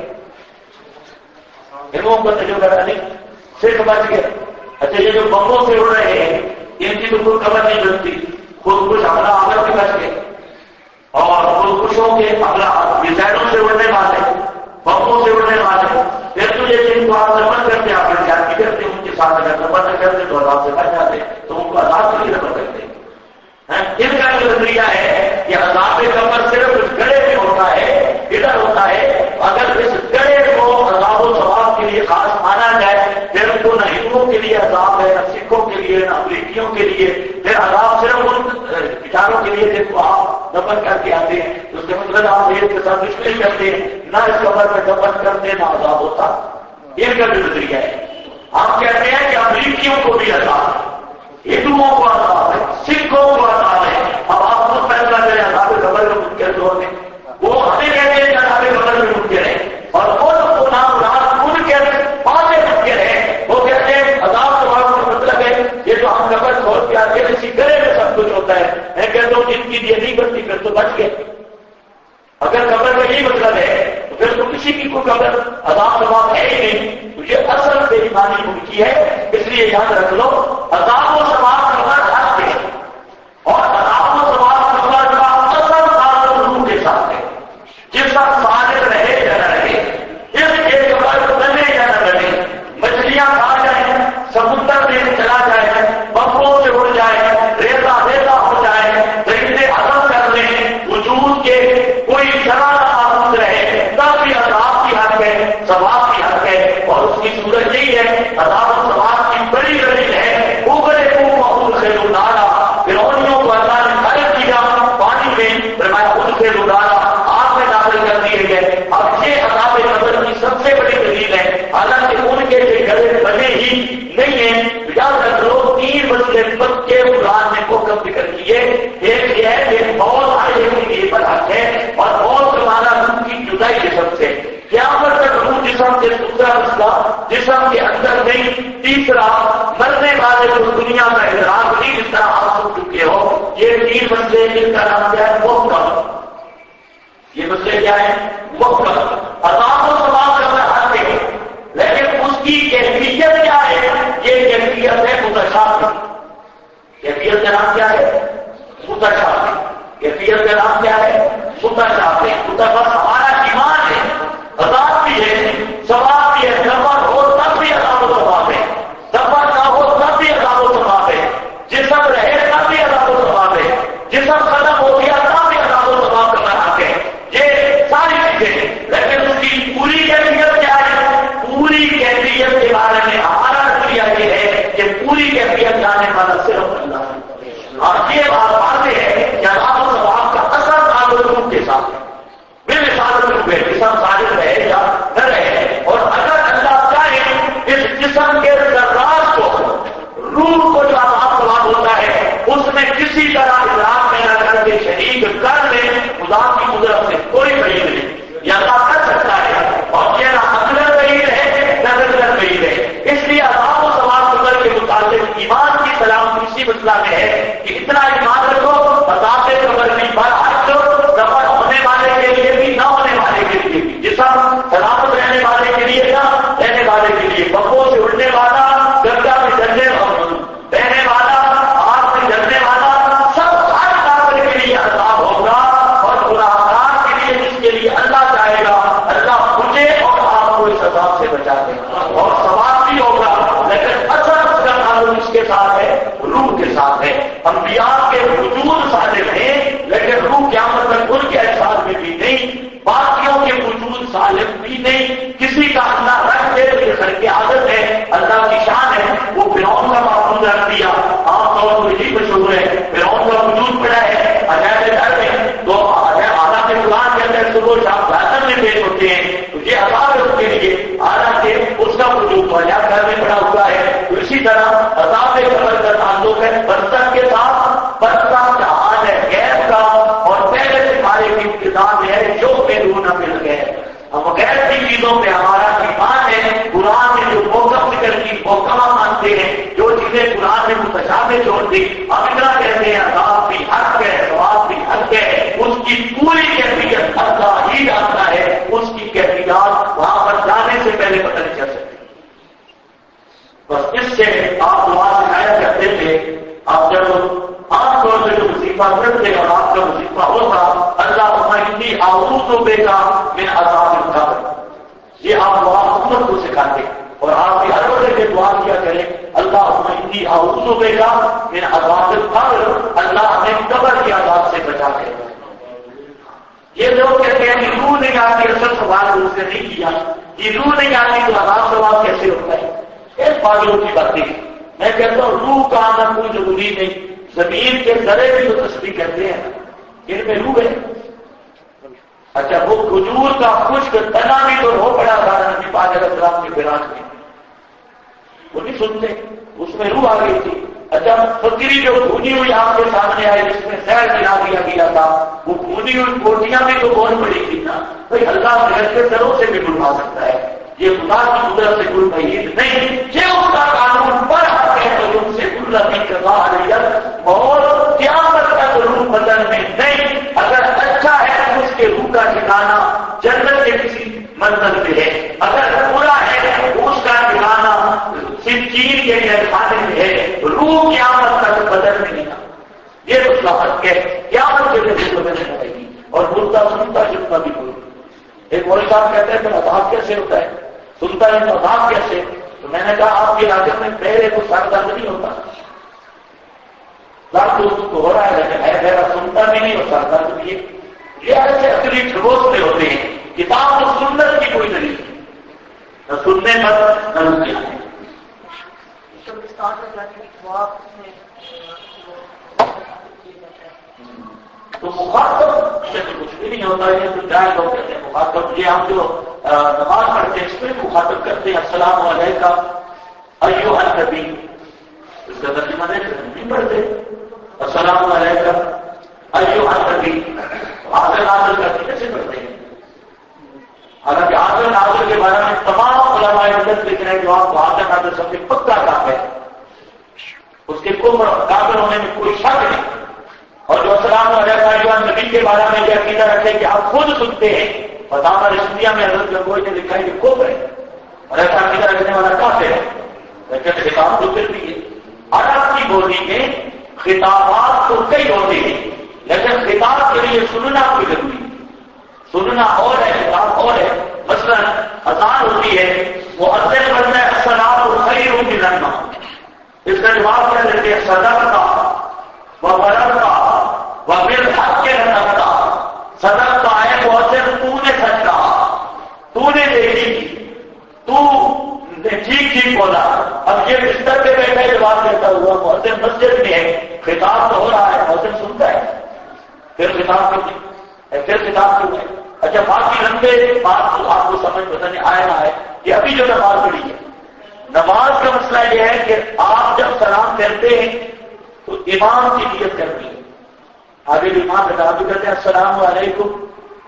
ہندوؤں کو تجربہ کرا نہیں، سکھ بچ گیا۔ اچھا یہ جو بموں سے اڑ رہے ہیں ان کی تو کوئی خبر نہیں ملتی، خود کچھ حملہ آور کے بچ گئے، اور خود کچھوں کے حملہ میزائلوں سے اڑنے والے، بموں سے اڑنے والے، پھر تو یہ ان کو آپ نمبر کرتے آپ احتیاط بھی کرتے ان کے ساتھ اگر نمبر نہ کرتے تو عذاب سے بچ جاتے تو ان کو عذاب سے بھی نمبر کرتے ہیں۔ ان کا جو نظریہ ہے کہ عذاب قبر صرف اس گڑے میں ہوتا ہے، ادھر ہوتا ہے، اگر اس گڑے کو عذاب و ثواب کے لیے خاص مانا جائے پھر تو نہ ہندوؤں کے لیے عذاب ہے، نہ سکھوں کے لیے، نہ امریکیوں کے لیے، پھر عذاب صرف ان بیچاروں کے لیے جن کو آپ دفن کر کے آتے ہیں، اس کے مطلب آپ ایک کے ساتھ دشمنی کرتے ہیں، نہ اس قبر میں دفن کرتے نہ عذاب ہوتا۔ ان کا جو نظریہ ہے، آپ کہتے ہیں کہ امریکیوں کو بھی عذاب ہے، ہندوؤں کو عذاب ہے، سکھوں کو عذاب ہے۔ اب آپ خود فیصلہ کریں عذاب قبر میں منکر جو ہوتے ہیں، وہ ہمیں کہتے ہیں کہ عذاب قبر میں منکر ہے، اور خود کو نام رات ان کے پانے منکر ہے، وہ کہتے ہیں عذاب قبر کا مطلب ہے یہ جو ہم قبر چھوڑ کے آتے ہیں اسی گڑے میں سب کچھ ہوتا ہے۔ میں کہتا ہوں جن کی یہ نہیں بنتی پھر تو بچ گئے۔ اگر قبر کا یہی مطلب ہے تو پھر تو کسی کی کوئی قبر عذاب ثواب ہے ہی نہیں، مجھے اصل بے ایمانی ملکی ہے، اس لیے یاد رکھ لو عذاب و ثواب قبر حق ہے، اور عذاب و ثواب قبر کا اصل تعلق روح کے ساتھ ہے۔ جس وقت صادق رہے یا نہ رہے، اس ایک قبر بنے یا نہ بنے، مچھلیاں کھا جائیں، سمندر میں چلا جائے، بمبوں سے اڑ جائے، ریزہ ریزہ ہو جائے، درندے عزم کر لیں، وجود کے کوئی شرح نہ رہے، تب بھی عذاب کی حق ہے، ثواب کی حق ہے۔ اور اس کی صورت یہی ہے عذاب و ثواب کی بڑی دلیل ہے اوبرے کو محفوظ سے لوٹانا، فرعونیوں کو اللہ نے غرق کیا پانی میں، فرمایا ان سے لوٹانا، آگ میں داخل کر دیے گئے۔ اب یہ عذاب قبر کی سب سے بڑی دلیل ہے، حالانکہ ان کے گھر بنے ہی نہیں ہیں۔ یاد رکھ لو 3 مسئلے پکے قرآن نے کو کب ذکر کیے، ایک یہ ہے کہ بہت آئے کی پر حق ہے، اور بہت ہمارا روح کی جدائی جسم سے، قیامت تک روح جسم سے دوسرا مسئلہ جسم کے اندر نہیں، تیسرا مرنے والے کو دنیا کا احترام نہیں کی طرح آپ سن چکے ہو. یہ 3 مسئلے جن کا نام کیا ہے؟ وقت. یہ مسئلے کیا ہے؟ وقت. عذاب و ثواب کا حق ہے، لیکن اس کی کیفیت کیا ہے؟ یہ کیفیت ہے متشابہ. کیفیت کا نام کیا ہے؟ متشابہ. کیفیت کا نام کیا ہے؟ متشابہ. متشابہ ہمارا ایمان ہے، عذاب بھی ہے، ثواب بھی ہے. سفر ہو تب بھی عذاب و ثواب ہے، سفر نہ ہو تب بھی عذاب و ثواب ہے، جسم رہے تب بھی عذاب و ثواب ہے، جسم ختم ہو گیا تب بھی عذاب و ثواب کا حق ہے. یہ ساری چیزیں، لیکن اس کی پوری کیفیت کیا ہے؟ پوری کیفیت کے بارے میں ہمارا نظریہ یہ ہے کہ پوری کیفیت جانے والا صرف اللہ ہے. اور یہ بات واضح ہے کہ عذاب و ثواب کا اثر تعلق روح کے ساتھ ہے. میرے ساتھ ہوئے جسم صالح رہے یا نہ رہے، اور اگر اللہ چاہے اس جسم کے ذرات کو، روح کو جو عذاب ثواب ہوتا ہے اس میں کسی طرح اضافہ میں نہ کر کے شریک کر دے، خدا کی قدرت سے کوئی بعید نہیں. یہ اللہ کر سکتا ہے، اور یہ نہ عقل بعید ہے نہ نظر بعید ہے. اس لیے عذاب و ثواب قدر کے متعلق ایمان کی سلامتی اسی مسئلہ میں ہے کہ اتنا ایمان رکھو عذاب قبر بھی برحق سفر ہونے والے کے لیے بھی نہ ہونے والے کے لیے بھی، جسم سلامت رہنے والے کے لیے نہ رہنے والے کے لیے، ببو سے اڑنے والا، گنگا میں جلنے رہنے والا، آگ میں جلنے والا، سب ہر کافر کے لیے عذاب ہوگا. اور گناہگار کے لیے جس کے لیے اللہ چاہے گا اللہ مجھے اور آپ کو اس عذاب سے بچا دے گا، اور ثواب بھی ہوگا. لیکن اصل اس کا تعلق اس کے ساتھ ہے، روح کے ساتھ ہے. انبیاء کے وجود صالح ہیں لیکن روح قیامت تک ان کے احساس میں بھی نہیں، باقیوں کے وجود صالح بھی نہیں. کسی کا اللہ رکھ دے تو یہ سر کی عادت ہے، اللہ کی شان ہے. وہ فرعون کا معبود رکھ دیا، عام طور پر یہی مشہور ہے. فرعون کا وجود پڑا ہے عجائب گھر میں، تو آدھا کے قرآن کے اندر صبح شام بہتر میں پیش ہوتے ہیں، تو یہ عذاب ہے اس کے لیے. آدھا کے اس کا وجود عجائب گھر میں پڑا ہوا ہے. تو اسی طرح عذاب قبر کا تعلق ہے برزخ کے ساتھ. برزخ کا حال ہے غیب کا، اور پہلے سے ہمارے انتظام ہے جو بیرون مل گئے. ہم غیر کی چیزوں پہ ہمارا ایمان ہے. قرآن میں جو محکم ذکر کی محکمہ مانتے ہیں، جو چیزیں قرآن میں متشابہ چھوڑ دی، ہم اتنا کہتے ہیں عذاب بھی حق ہے، ثواب بھی حق ہے. اس کی پوری کیفیت اللہ ہی جانتا ہے. اس کی کیفیات وہاں پر جانے سے پہلے پتہ نہیں چل سکتی. بس اس سے آپ دعا سکھایا کرتے تھے. آپ جب عام طور سے جو وظیفہ کرتے اور آپ کا وظیفہ ہوتا اللہ انی اعوذ بک من عذاب القبر، یہ آپ دعا امت کو سکھاتے. اور آپ بھی ہر وقت یہ دعا کیا کریں اللہ انی اعوذ بک من عذاب القبر، اللہ ہمیں قبر کے عذاب سے بچا دے. یہ لوگ کہتے ہیں کہ روح نہیں آتی، اصل سوال روح سے نہیں کیا. یہ روح نہیں آتی تو عذاب ثواب کیسے ہوتا ہے؟ ایک پاگلوں کی باتیں. میں کہتا ہوں روح کا آنا کوئی ضروری نہیں. زمین کے ذرے بھی تو تصویر کرتے ہیں، ان میں روح ہے. اچھا وہ کھجور کا خشک تنا بھی تو ہو پڑا تھا نبی پاک علیہ السلام کے فراق میں، وہ نہیں سنتے، اس میں روح آ گئی تھی. اچھا فکری جو بھونی ہوئی آپ کے سامنے آئی جس میں زہر ملا دیا گیا تھا، وہ بھونی ہوئی بوٹیاں بھی تو بہت بڑی تھی نا. بھائی اللہ محنت کے سروں سے بھی بلوا سکتا ہے، یہ خدا کی قدرت سے کوئی بعید نہیں. یہ اس کا قانون پر حق ہے تو ان سے اور قیامت تک روح بدن میں نہیں. اگر اچھا ہے تو اس کے روح کا ٹھکانا جنت کے کسی منزل پہ ہے، اگر برا ہے تو اس کا ٹھکانا سجین کے خانے میں ہے. روح قیامت تک بدن میں نہیں. یہ اس کا حق ہے، قیامت کے لیے بدن میں رہے گی. اور بولتا سنتا جتنا بھی بول. ایک مولوی صاحب کہتے ہیں کہ عذاب کیسے ہوتا ہے، سنتا ہے تو عذاب کیسے؟ تو میں نے کہا آپ کے علاقے میں پہلے کو سر درد نہیں ہوتا، درد تو ہو رہا ہے لیکن ہے میرا سنتا بھی نہیں اور سر درد بھی ہے. یہ ایسے اصلی ٹھگوستے ہوتے ہیں. کتاب و سنت کی کوئی دلیل نہیں، نہ سننے پر نہ رکنے. تو مخاطب سے کچھ بھی نہیں ہوتا ہے. تو جائے لوگ کہتے ہیں مخاطب. یہ ہم جو نماز پڑھتے ہیں اس میں مخاطب کرتے ہیں السلام علیکم ایھا النبی، اس کا ترجمہ نہیں پڑھتے السلام علیکم ایھا النبی. آخر نازل کرتے کیسے پڑھتے ہیں؟ حالانکہ آخر نازل کے بارے میں تمام علماء عزت لکھ رہے ہیں جو آپ کو آخر نازل سب سے پکا کام ہے. اس کے کفر اور کافر ہونے میں کوئی شک نہیں. اور جو السلام علیہ نبی کے بارے میں یہ عقیدہ رکھے کہ آپ خود سنتے ہیں، فتاوی رشدیہ میں حضرت گنگوئی نے لکھا ہے کہ کفر ہے اور ایسا عقیدہ رکھنے والا کافر ہے. لیکن خطاب تو پھر بھی ہے. عرب کی بولی میں خطابات تو کئی ہوتے ہیں، لیکن خطاب کے لیے سننا کوئی ضروری ہے. سننا اور ہے، خطاب اور ہے. مثلا اذان ہوتی ہے، وہ اذان بنتا ہے الصلاۃ خیر من النوم، اس کا جواب کیا دیتے ہیں؟ صدقتا وبررتا وبالحق نطقتا. صدقتا ہے وہ اذان تو نے سچ کہا، تو نے دیکھی کی، تو ٹھیک بولا. اب یہ بستر پہ بیٹھے جواب دیتا ہوا محسن مسجد میں ہے، خطاب تو ہو رہا ہے، محسن سنتا ہے، پھر خطاب کیوں ہے؟ پھر خطاب کیوں ہے؟ اچھا باقی لمبے بات تو آپ کو سمجھ پتہ نہیں آیا نہ ہے کہ ابھی جو نماز پڑھی ہے، نماز کا مسئلہ یہ ہے کہ آپ جب سلام کرتے ہیں تو امام کی نیت کرنی ہے. آگے امام بتا بھی کہتے ہیں السلام علیکم،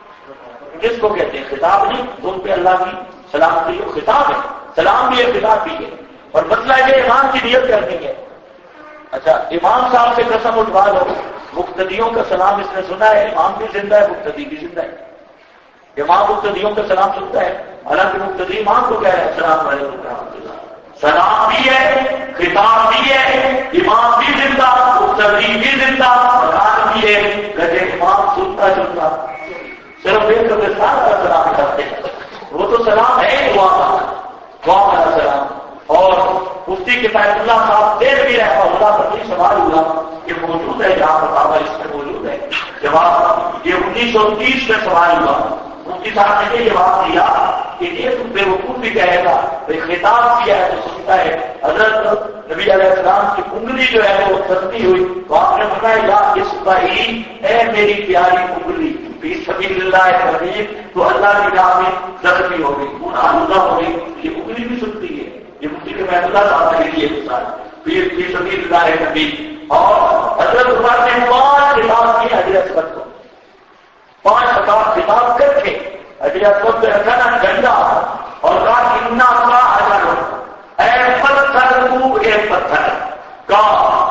کس کو کہتے ہیں؟ خطاب نہیں، تم پہ اللہ کی سلامتی ہو، خطاب ہے، سلام بھی ہے خطاب بھی ہے. اور مسئلہ یہ امام کی نیت کرنی ہے. اچھا امام صاحب سے قسم اٹھوا لو، مقتدیوں کا سلام اس نے سنا ہے، امام بھی زندہ ہے مقتدی بھی زندہ ہے. امام مقتدیوں کا سلام سنتا ہے، حالانکہ مقتدی امام کو کہہ رہے ہیں السلام علیکم ورحمۃ اللہ. سلام بھی ہے، خطاب بھی ہے، امام بھی زندہ، مقتدی بھی زندہ، سلام بھی ہے، لیکن امام سنتا سنتا صرف ایک قبرستان کا سلام کرتے ہیں. وہ تو سلام ہے دعا والا سلام. اور مفتی کفایت اللہ صاحب دیر بھی رہا اللہ پر بھی سوال ہوا کہ موجود ہے جہاں فتاوا اس میں موجود ہے. جواب یہ 1930 میں سوال ہوا، مفتی صاحب نے یہ جواب دیا کہ یہ تم بے وقوف بھی کہے گا، خطاب کیا ہے تو سنتا ہے. حضرت نبی علیہ السلام کی انگلی جو ہے وہ تھرتی ہوئی تو آپ نے بتایا یا اس بھائی اے میری پیاری انگلی فی سبیل اللہ حبیب، تو اللہ کی راہ میں زخمی ہو گئی، خون آلودہ ہو گئی. یہ انگلی بھی سنتی ہے. یہ مفتی کے محمد اللہ صاحب نے لیے مثال فی سبیل اللہ حبیب. اور حضرت عمر نے 5 خطاب کیے حضرت اسود کو، 5 خطاب کر کے حضرت اسود پہ رکھا نا ڈنڈا اور کہا کتنا کا حضر اے پتھر تو ایک پتھر کا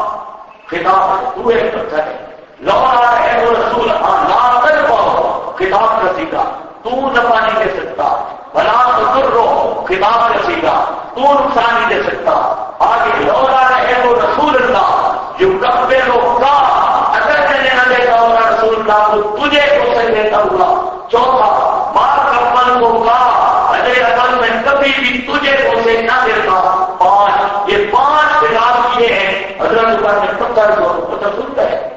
خطاب، تو ایک پتھر ہے. لولا ہے وہ رسول لا کر پاؤ، خطاب کا سیدھا تو نفع نہیں دے سکتا، بلا تر رو خطاب کا سیدھا تو نقصان نہیں دے سکتا. آگے لولا ہے وہ رسول اللہ جو کبے لوگ کا اگر میں نے نہ دیتا ہوگا رسول اللہ تو تجھے کو سے دیتا ہوا. چوتھا مار کپل کو کہا اجے اصل میں کبھی بھی تجھے کو سے نہ دیتا. 5 یہ 5 خطاب کیے ہیں حضرت عمر نے پتھر کو. پتھر سنتا ہے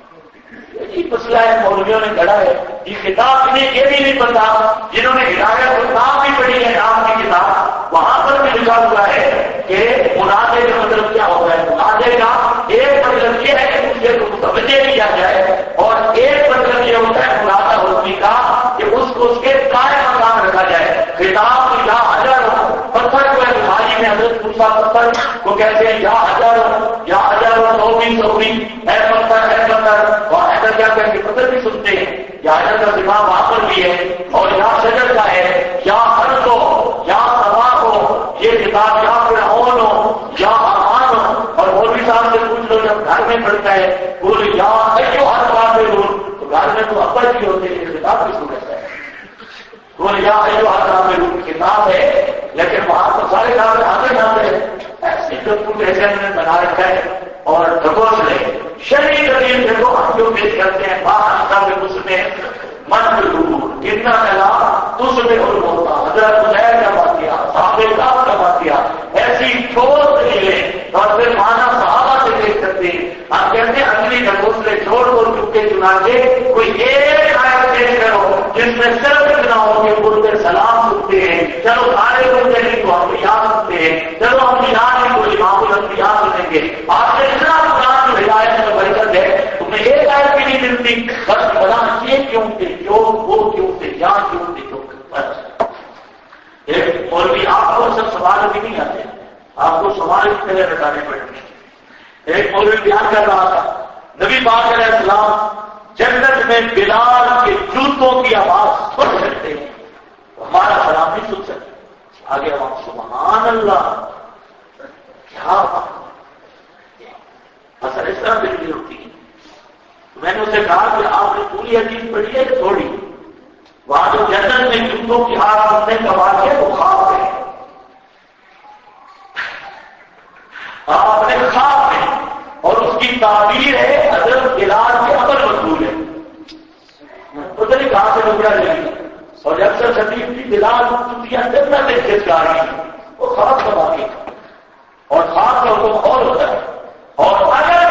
یہ مسئلہ ہے مولویوں نے گڑھا ہے. یہ کتاب نے یہ بھی نہیں پتا، جنہوں نے ہدایت کتاب بھی پڑھی ہے نام کی کتاب، وہاں پر بھی لکھا ہوا ہے کہ منازع کا مطلب کیا ہوتا ہے. منازع کا ایک مطلب یہ ہے کہ مجھے متوجہ کیا جائے، اور ایک مطلب یہ ہوتا ہے منازع ہونے کا کہ اس کو اس کے قائم مقام رکھا جائے. خطاب یا حجر پتھر کو ہے بخاری میں حضرت موسیٰ پتھر کو کہتے ہیں یا حجر سوبی اے پتھر اے پتھر. اور حجر کیا کہ پتھر بھی سنتے ہیں، یا حجر کا دماغ وہاں پر بھی ہے، اور یا شجر کا ہے، یا ہر کو یا سوا ہو، یہ کتاب یا فرعون ہو یا حامان ہو. اور مولوی صاحب سے پوچھ لو جب گھر میں پڑھتا ہے بولے یا ہر بات میں تو گھر میں تو ابا بھی ہوتے ہیں، کتاب کس کو کہتا ہے؟ بولے یا کتاب ہے، لیکن وہاں تو سارے کام آتے جاتے ہیں. ایسی نے بنا رکھا ہے اور ڈھکوس لے شریع قدیم دیکھو ہم جو پیش کرتے ہیں باہر میں اس میں من ضرور کتنا چلا تو اس میں ہوتا حضرت زیر کا واقعہ صحابہ کا واقعہ ایسی ٹھوس دلیلیں اور پھر مانا صحابہ سے دیکھ سکتے ہیں. ہم کہتے ہیں اگلی ڈھکوسلے چھوڑ کر چکے چنا کے کوئی ایک آیت پیش کرو جس میں صرف اتنا ہو کہ بولتے سلام سنتے ہیں. چلو سارے بولتے نہیں تو ہم یاد سنتے ہیں، چلو ہم یاد نہیں تو امام الانبیاء سنیں گے. آپ نے اتنا قرآن جو ہدایت میں برکت ہے تمہیں ایک آیت بھی نہیں ملتی، بس بلا یہ کیوں تھے جو وہ کیوں تھے یا کیوں تھے جو بس. ایک مولوی آپ کو سب سوال بھی نہیں آتے، آپ کو سوال اس طرح بتانے پڑیں گے. ایک مولوی بیان کر رہا تھا نبی پاک علیہ السلام جنت میں بلال کے جوتوں کی آواز سن سکتے ہیں، ہمارا سلام نہیں سن سکتے. آگے ہم سبحان اللہ کیا اصل اس طرح بجلی ہوتی ہے. میں نے اسے کہا کہ آپ نے پوری حدیث پڑھی ہے کہ تھوڑی؟ وہاں جو جنت میں جوتوں کی ہاتھ بننے کا واقعہ ہے وہ خواب ہے. آپ نے خواب ہے اور اس کی تعبیر ہے حضرت بلال کے عمل مقبول ہے. پتہ نہیں کہاں سے نکلا جائے گا. اور جب سے شدید کی بلال چوٹیاں جنت میں کھینچ جا رہی ہیں وہ خواب کا واقعہ اور خواب کا حکم اور ہوتا ہے. اور اگر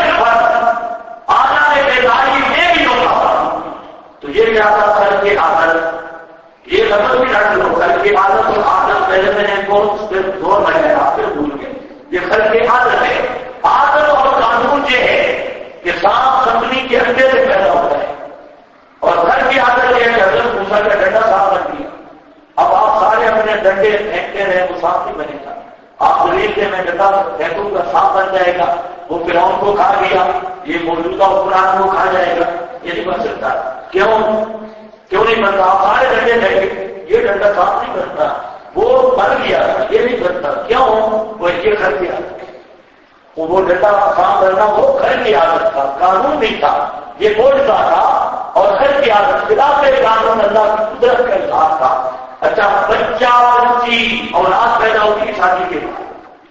آنا بیداری میں بھی ہوگا تو یہ زیادہ کر کے عادت یہ لفظ بھی نہ ہو کر کے عادت اور عادت پہلے میں نے زور لگایا آپ سے بھول گئے. یہ خر کی عادت ہے. عادت اور قانون یہ ہے کہ سانپ کمپنی کے انڈے سے پیدا ہوتا ہے اور گھر کی عادت یہ ہے کہ حضرت موسیٰ کا ڈنڈا صاف کر دیا. اب آپ سارے اپنے ڈنڈے پھینکتے رہے وہ صاف نہیں بنے گا. آپ دلیل سے میں ڈنڈا پھینکوں گا صاف بن جائے گا. وہ فرعون کو کھا گیا یہ موجودہ حکمران کو کھا جائے گا. یہ نہیں بن سکتا. کیوں نہیں بنتا؟ آپ سارے ڈنڈے پھینکے یہ ڈنڈا صاف نہیں بنتا. وہ بن گیا یہ نہیں بنتا. کیوں؟ وہ یہ گھر کی عادت ہے. وہ ڈنڈا صاف کرنا وہ گھر کی عادت تھا, قانون نہیں تھا. یہ بولتا تھا اور گھر کی عادت خلاف قانون اللہ کی قدرت کا اظہار تھا. اچھا بچہ بچی اولاد پیدا ہوتی ہے شادی کے بعد.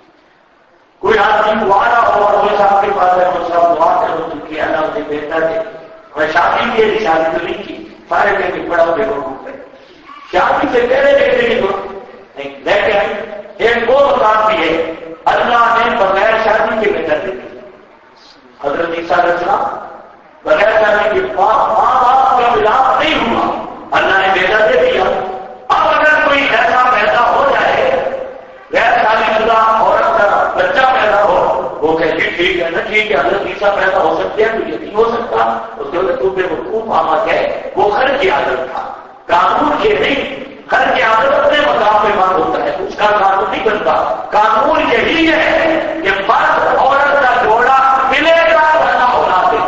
کوئی آدمی دوارا ہو اور وہ صاحب کے پاس ہے وہ سب دعا کرو تو کیا اللہ اسے بہتر ہے. میں شادی کے لیے شادی تو نہیں کی سارے لے کے بڑا بے وقوف ہے. شادی سے پہلے دیکھنے کی ضرورت نہیں. لیکن ایک وہ بات بھی ہے اللہ نے بغیر شادی کے بہتر دے دی. حضرت عیسیٰ علیہ السلام بغیر شادی کے ماں باپ کا ملاپ نہیں ہوا, اللہ نے بیٹا دے دیا. اب اگر کوئی ایسا پیدا ہو جائے غیر شادی شدہ عورت کا بچہ پیدا ہو وہ کہتے ٹھیک ہے نا ٹھیک ہے حضرت عیسیٰ پیدا ہو سکتے ہیں تو یہ نہیں ہو سکتا. اس کے وجہ تو بے وقوف آمد ہے. وہ گھر کی عادت تھا قانون یہ نہیں. گھر کی عادت اپنے مقام پہ بند ہوتا ہے اس کا قانون نہیں بنتا. قانون یہی ہے کہ مرد عورت کا جوڑا ملے گا ورنہ ہونا دے.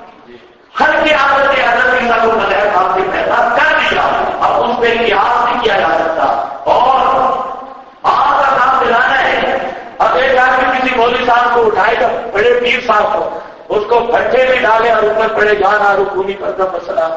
گھر کی عادت حضرت عیسیٰ کو بغیر کام سے پیدا کر دیا. اب اس پہ قیاس نہیں کیا جا سکتا. اور آپ کا کام دلانا ہے. اب ایک آدمی کسی مولوی صاحب کو اٹھائے گا بڑے پیر صاحب کو اس کو بھٹے میں ڈالے اور اس میں پڑے جانا رکونی پر کا مسئلہ.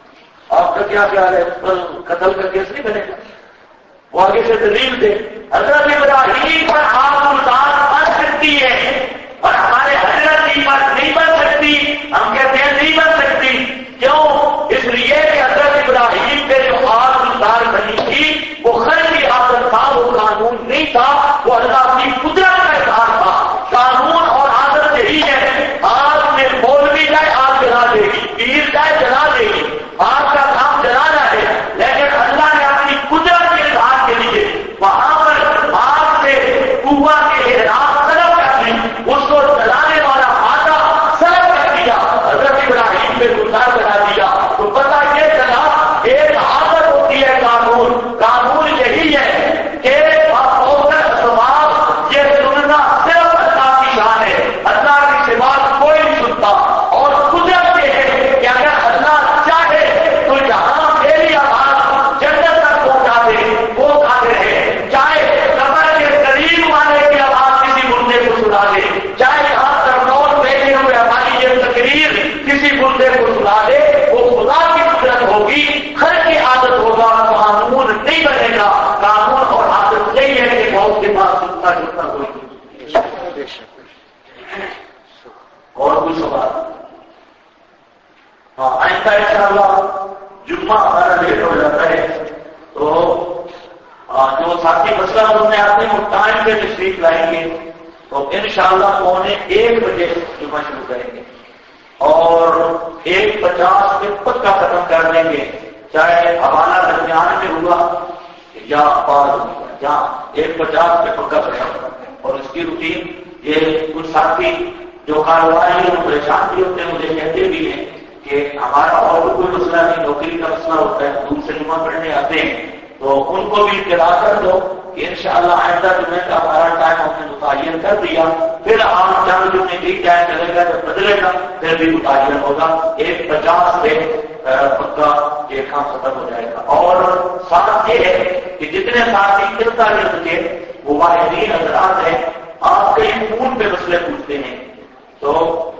آپ کا کیا خیال ہے اس پر قتل کا کیس نہیں بنے گا؟ وہ آگے سے دلیل دے. حضرت ابراہیم پر آپ سلطان بن سکتی ہے اور ہمارے حضرت کی بات نہیں بن سکتی. ہم کہتے ہیں نہیں بن سکتی. کیوں؟ اس لیے کہ حضرت ابراہیم پہ جو آپ سلطان بنی تھی وہ خیر کی عادت تھا, وہ قانون نہیں تھا. وہ اللہ کی قدرت کا اظہار تھا. قانون اور عادت یہی ہے. آپ میں مولوی جائے آپ جلا دے گی, پیر جائے جلا دے گی. آپ کا کام جلانا ہے. لیکن اللہ نے اپنی قدرت کے اظہار کے لیے وہاں پر آپ سے کنواں کے احرام طلب کر دی. اس کو جلانے والا مادہ سلب کر دیا. حضرت ابراہیم پہ گزار کرا دیا. تو پتہ یہ چلا ایک عادت ہوتی ہے قانون یہی ہے کہ سواب یہ سننا صرف اللہ کی شان ہے. اللہ کی سوا کوئی نہیں سنتا. اور قدرت یہ ہے کہ اگر اللہ چاہے تو جہاں میری آواز جنت تک پہنچا دے وہ قادر ہے. چاہے قبر کے قریب والے کی آواز کسی مردے کو سنا دے, چاہے یہاں ترنور بیٹھے ہوئے ہماری یہ تقریر کسی مردے کو سنا دے, وہ خدا کی قدرت ہوگی. خر کی عادت ہوگا, قانون نہیں بنے گا. قانون اور عادت یہی ہے کہ بہت کے پاس سنتا جتنا کوئی. اور کچھ سوال؟ ہاں آئندہ انشاءاللہ جمعہ ہمارا لیٹ ہو جاتا ہے تو جو ساتھی مسئلہ انہوں نے آتے ہیں وہ ٹائم پہ تشریف لائیں گے تو انشاءاللہ 1:15 بجے جمعہ شروع کریں گے اور 1:50 پہ پکا ختم کر دیں گے. چاہے حوالہ درمیان میں ہوا یا بعد ہوا, جہاں 1:50 پہ پکا ختم. اور اس کی روٹین یہ کچھ ساتھی جو کاروبار ہیں وہ پریشان بھی ہوتے ہیں, مجھے کہتے بھی ہیں کہ ہمارا اور کوئی مسئلہ نہیں, نوکری کا مسئلہ ہوتا ہے, دور سے جمعہ پڑھنے آتے ہیں تو ان کو بھی اطلاع کر دو کہ انشاءاللہ آئندہ جمعے کا ہمارا ٹائم ہم نے متعین کر دیا. پھر آپ چند جمعے کی ٹائم چلے گا جب بدلے گا پھر بھی متعین ہوگا. 1:50 سے پکا یہ کام ختم ہو جائے گا. اور ساتھ یہ ہے کہ جتنے ساتھی ترتا کے وہ واحدین حضرات ہیں, آپ کئی فون پہ مسئلے پوچھتے ہیں تو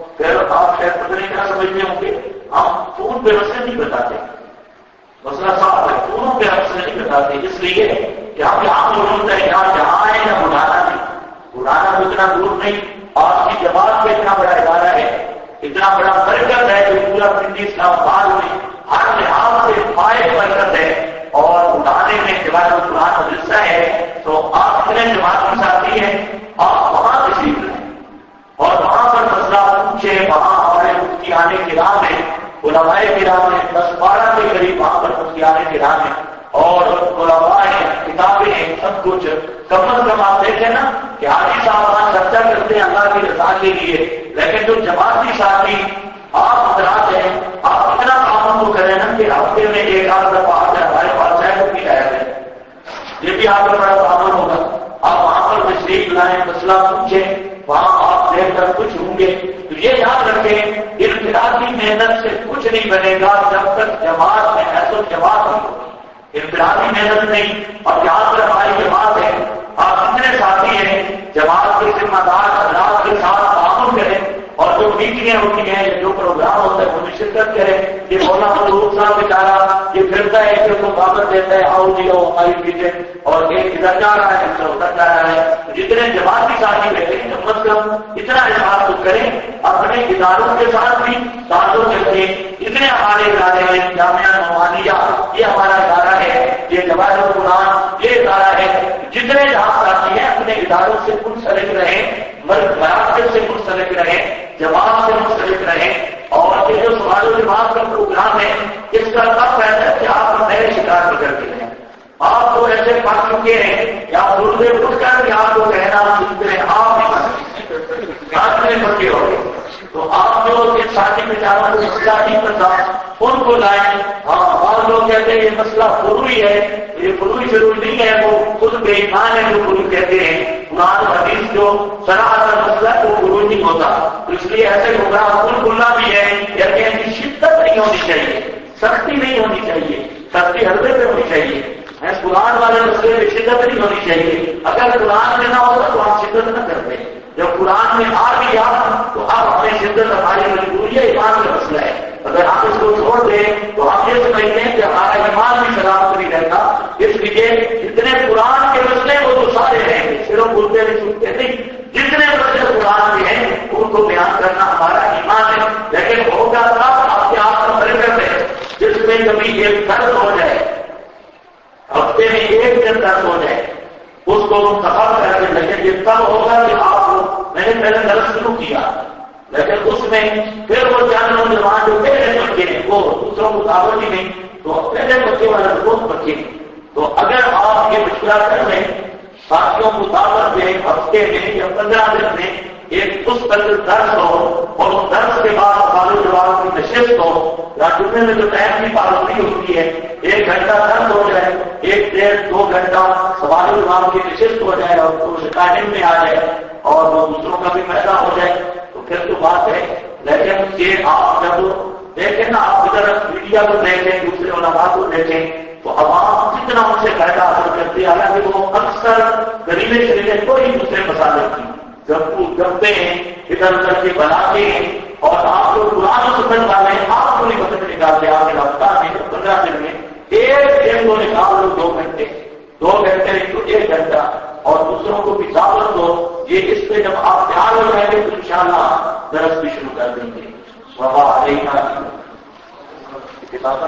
دونوں پہ مسئلہ نہیں بتاتے، مسئلہ صاف ہے، دونوں پہ مسئلہ نہیں بتاتے، اس لیے کہ ہم یہاں موجود ہے، یہاں جہاں ہے یا بلانا نہیں، بلانا تو اتنا دور نہیں، آپ کی جماعت کا اتنا بڑا ادارہ ہے، اتنا بڑا برکت ہے جو پورا پنڈی اسلام آباد میں ہر لحاظ سے فائد برکت ہے، اور اٹھانے میں جماعت القرآن مدرسہ ہے، تو آپ اتنے جماعت کے ساتھی ہیں، آپ وہاں تشریف لائیں اور وہاں پر مسئلہ پوچھے، وہاں ہمارے مفتی آنے کی راہ میں، علماء کی راہ میں 10-12 کے قریب وہاں پر مفتی آنے کی راہ میں، اور علماء ہیں، کتابیں ہیں، سب کچھ کم از کم آپ دیکھیں نا کہ حاجی صاحب وہاں چرچا کرتے ہیں اللہ کی رضا کے لیے، لیکن جو جماعتی ساتھی آپ حضرات ہیں، آپ اتنا کام کو کریں نا کہ ہفتے میں ایک آدھ دفعہ آتے ہمارے پاس چاہے وہ بھی آیا ہے، یہ بھی آپ کا بڑا تعاون ہوگا، آپ وہاں پر تشریف لائیں، مسئلہ پوچھیں، وہاں آپ دیکھ کر کچھ ہوں گے، تو یہ یاد رکھیں انفرادی محنت سے کچھ نہیں بنے گا جب تک جماعت میں ہے تو جماعت نہیں ہوگی، انفرادی محنت نہیں، اور جہاں پر ہماری جماعت ہے، آپ اتنے ساتھی ہیں، جماعت کے ذمہ دار حضرات کے ساتھ تعاون کریں، اور جو میٹنگیں ہوتی ہیں، جو پروگرام ہوتا ہے وہ میں شرکت کریں، یہ مولانا ملوک صاحب بیچارہ یہ پھرتا ہے کہ اس کو دعوت دیتا ہے، آؤ جی آؤ ہماری میٹنگ، اور ایک ادھر جا رہا ہے دوسرا ادھر جا رہا ہے، جتنے جماعتی ساتھی بیٹھے ہیں کم از کم اتنا احساس تو کریں، اپنے اداروں کے ساتھ بھی تعلق رکھیں، اتنے ہمارے ادارے ہیں، جامعہ نعمانیہ یہ ہمارا ادارہ ہے، یہ جواہر القرآن یہ ادارہ ہے، جتنے جہاں ساتھی ہیں اپنے اداروں سے منسلک رہیں، مراکز سے منسلک رہیں، جماعت سے منسلک رہیں، اور یہ جو سوال و جواب کا پروگرام ہے اس کا سب فائدہ ہے کہ آپ نئے شکار میں کرتے ہیں، آپ تو ایسے پڑھ چکے ہیں یا اردو اٹھ کر بھی آپ کو کہنا سنتے ہیں، آپ میں پکے ہو گئے، تو آپ جو ساتھی بیچاروں کو مسئلہ نہیں پتا ان کو لائیں، ہاں بعض لوگ کہتے ہیں یہ مسئلہ فروعی ہے، یہ فروعی ضروری نہیں ہے، وہ خود بے ایمان ہے جو فروع کہتے ہیں، قرآن حدیث جو صراحت کا مسئلہ وہ فروعی نہیں ہوتا، تو اس لیے ایسے گمراہ کھلنا بھی ہے، کہتے ہیں کہ شدت نہیں ہونی چاہیے، سختی نہیں ہونی چاہیے، سختی حلقے پہ ہونی چاہیے، قرآن والے مسئلے میں شدت نہیں ہونی چاہیے، اگر قرآن میں نہ ہوتا تو ہم شدت نہ کرتے، جب قرآن میں آ گیا تو اب اپنی شدت ہماری مجبوری ہے، ایمان کا مسئلہ ہے، اگر آپ اس کو چھوڑ دیں تو ہم یہ سمجھتے ہیں کہ ہمارا ایمان بھی سلامت نہیں رہتا، اس لیے جتنے قرآن کے مسئلے وہ تو سارے ہیں، صرف بولتے نہیں سنتے نہیں، جتنے مسئلے قرآن کے ہیں ان کو بیان کرنا ہمارا ایمان ہے، لیکن ہوگا تب آپ کے آپ کا برکت ہے، جس میں کبھی ایک درد ہو جائے، ہفتے میں ایک دن درد ہو جائے، اس کو سفر کر کے لگے، یہ تب ہوگا کہ آپ میں نے پہلے درد شروع کیا، لیکن اس میں پھر وہ چند نوجوان جو پہلے بچے ہیں وہ دوسروں کو دعوت ہی نہیں، تو پہلے بچے والا دوست بچے، تو اگر آپ یہ مشورہ کر لیں ساتھیوں کو دعوت دیں ہفتے میں یا 15 دن میں ایک اس قدر درس ہو، اور اس درس کے بعد سوال و جواب کی نشست ہو، یا جمعے میں جو ٹائم کی پابندی ہوتی ہے 1 گھنٹہ درس ہو جائے، 1-1.5-2 گھنٹہ سوال و جواب کی نشست ہو جائے، اور تو ٹائم میں آ جائے اور وہ دوسروں کا بھی فائدہ ہو جائے تو پھر تو بات ہے، لیکن یہ آپ جب دیکھیں نا، آپ ادھر میڈیا کو دیکھیں، دوسرے علماء کو دیکھیں، تو عوام کتنا ان سے فائدہ حاصل کرتی ہے، حالانکہ وہ اکثر غریبے شریفے کوئی دوسرے مسالے کی جمتے ہیں، ادھر ادھر کے بناتے ہیں، اور آپ کو قرآن سننے والے ہیں، آپ کو نہیں بدل نکالتے، آپ کے ہفتہ میں 15 دن میں ایک دن کو نکال لو 2 گھنٹے، 2 گھنٹے تو 1 گھنٹہ، اور دوسروں کو بھی دعوت دو، یہ اس پہ جب آپ تیار ہو جائیں گے تو انشاءاللہ درس بھی شروع کر دیں گے۔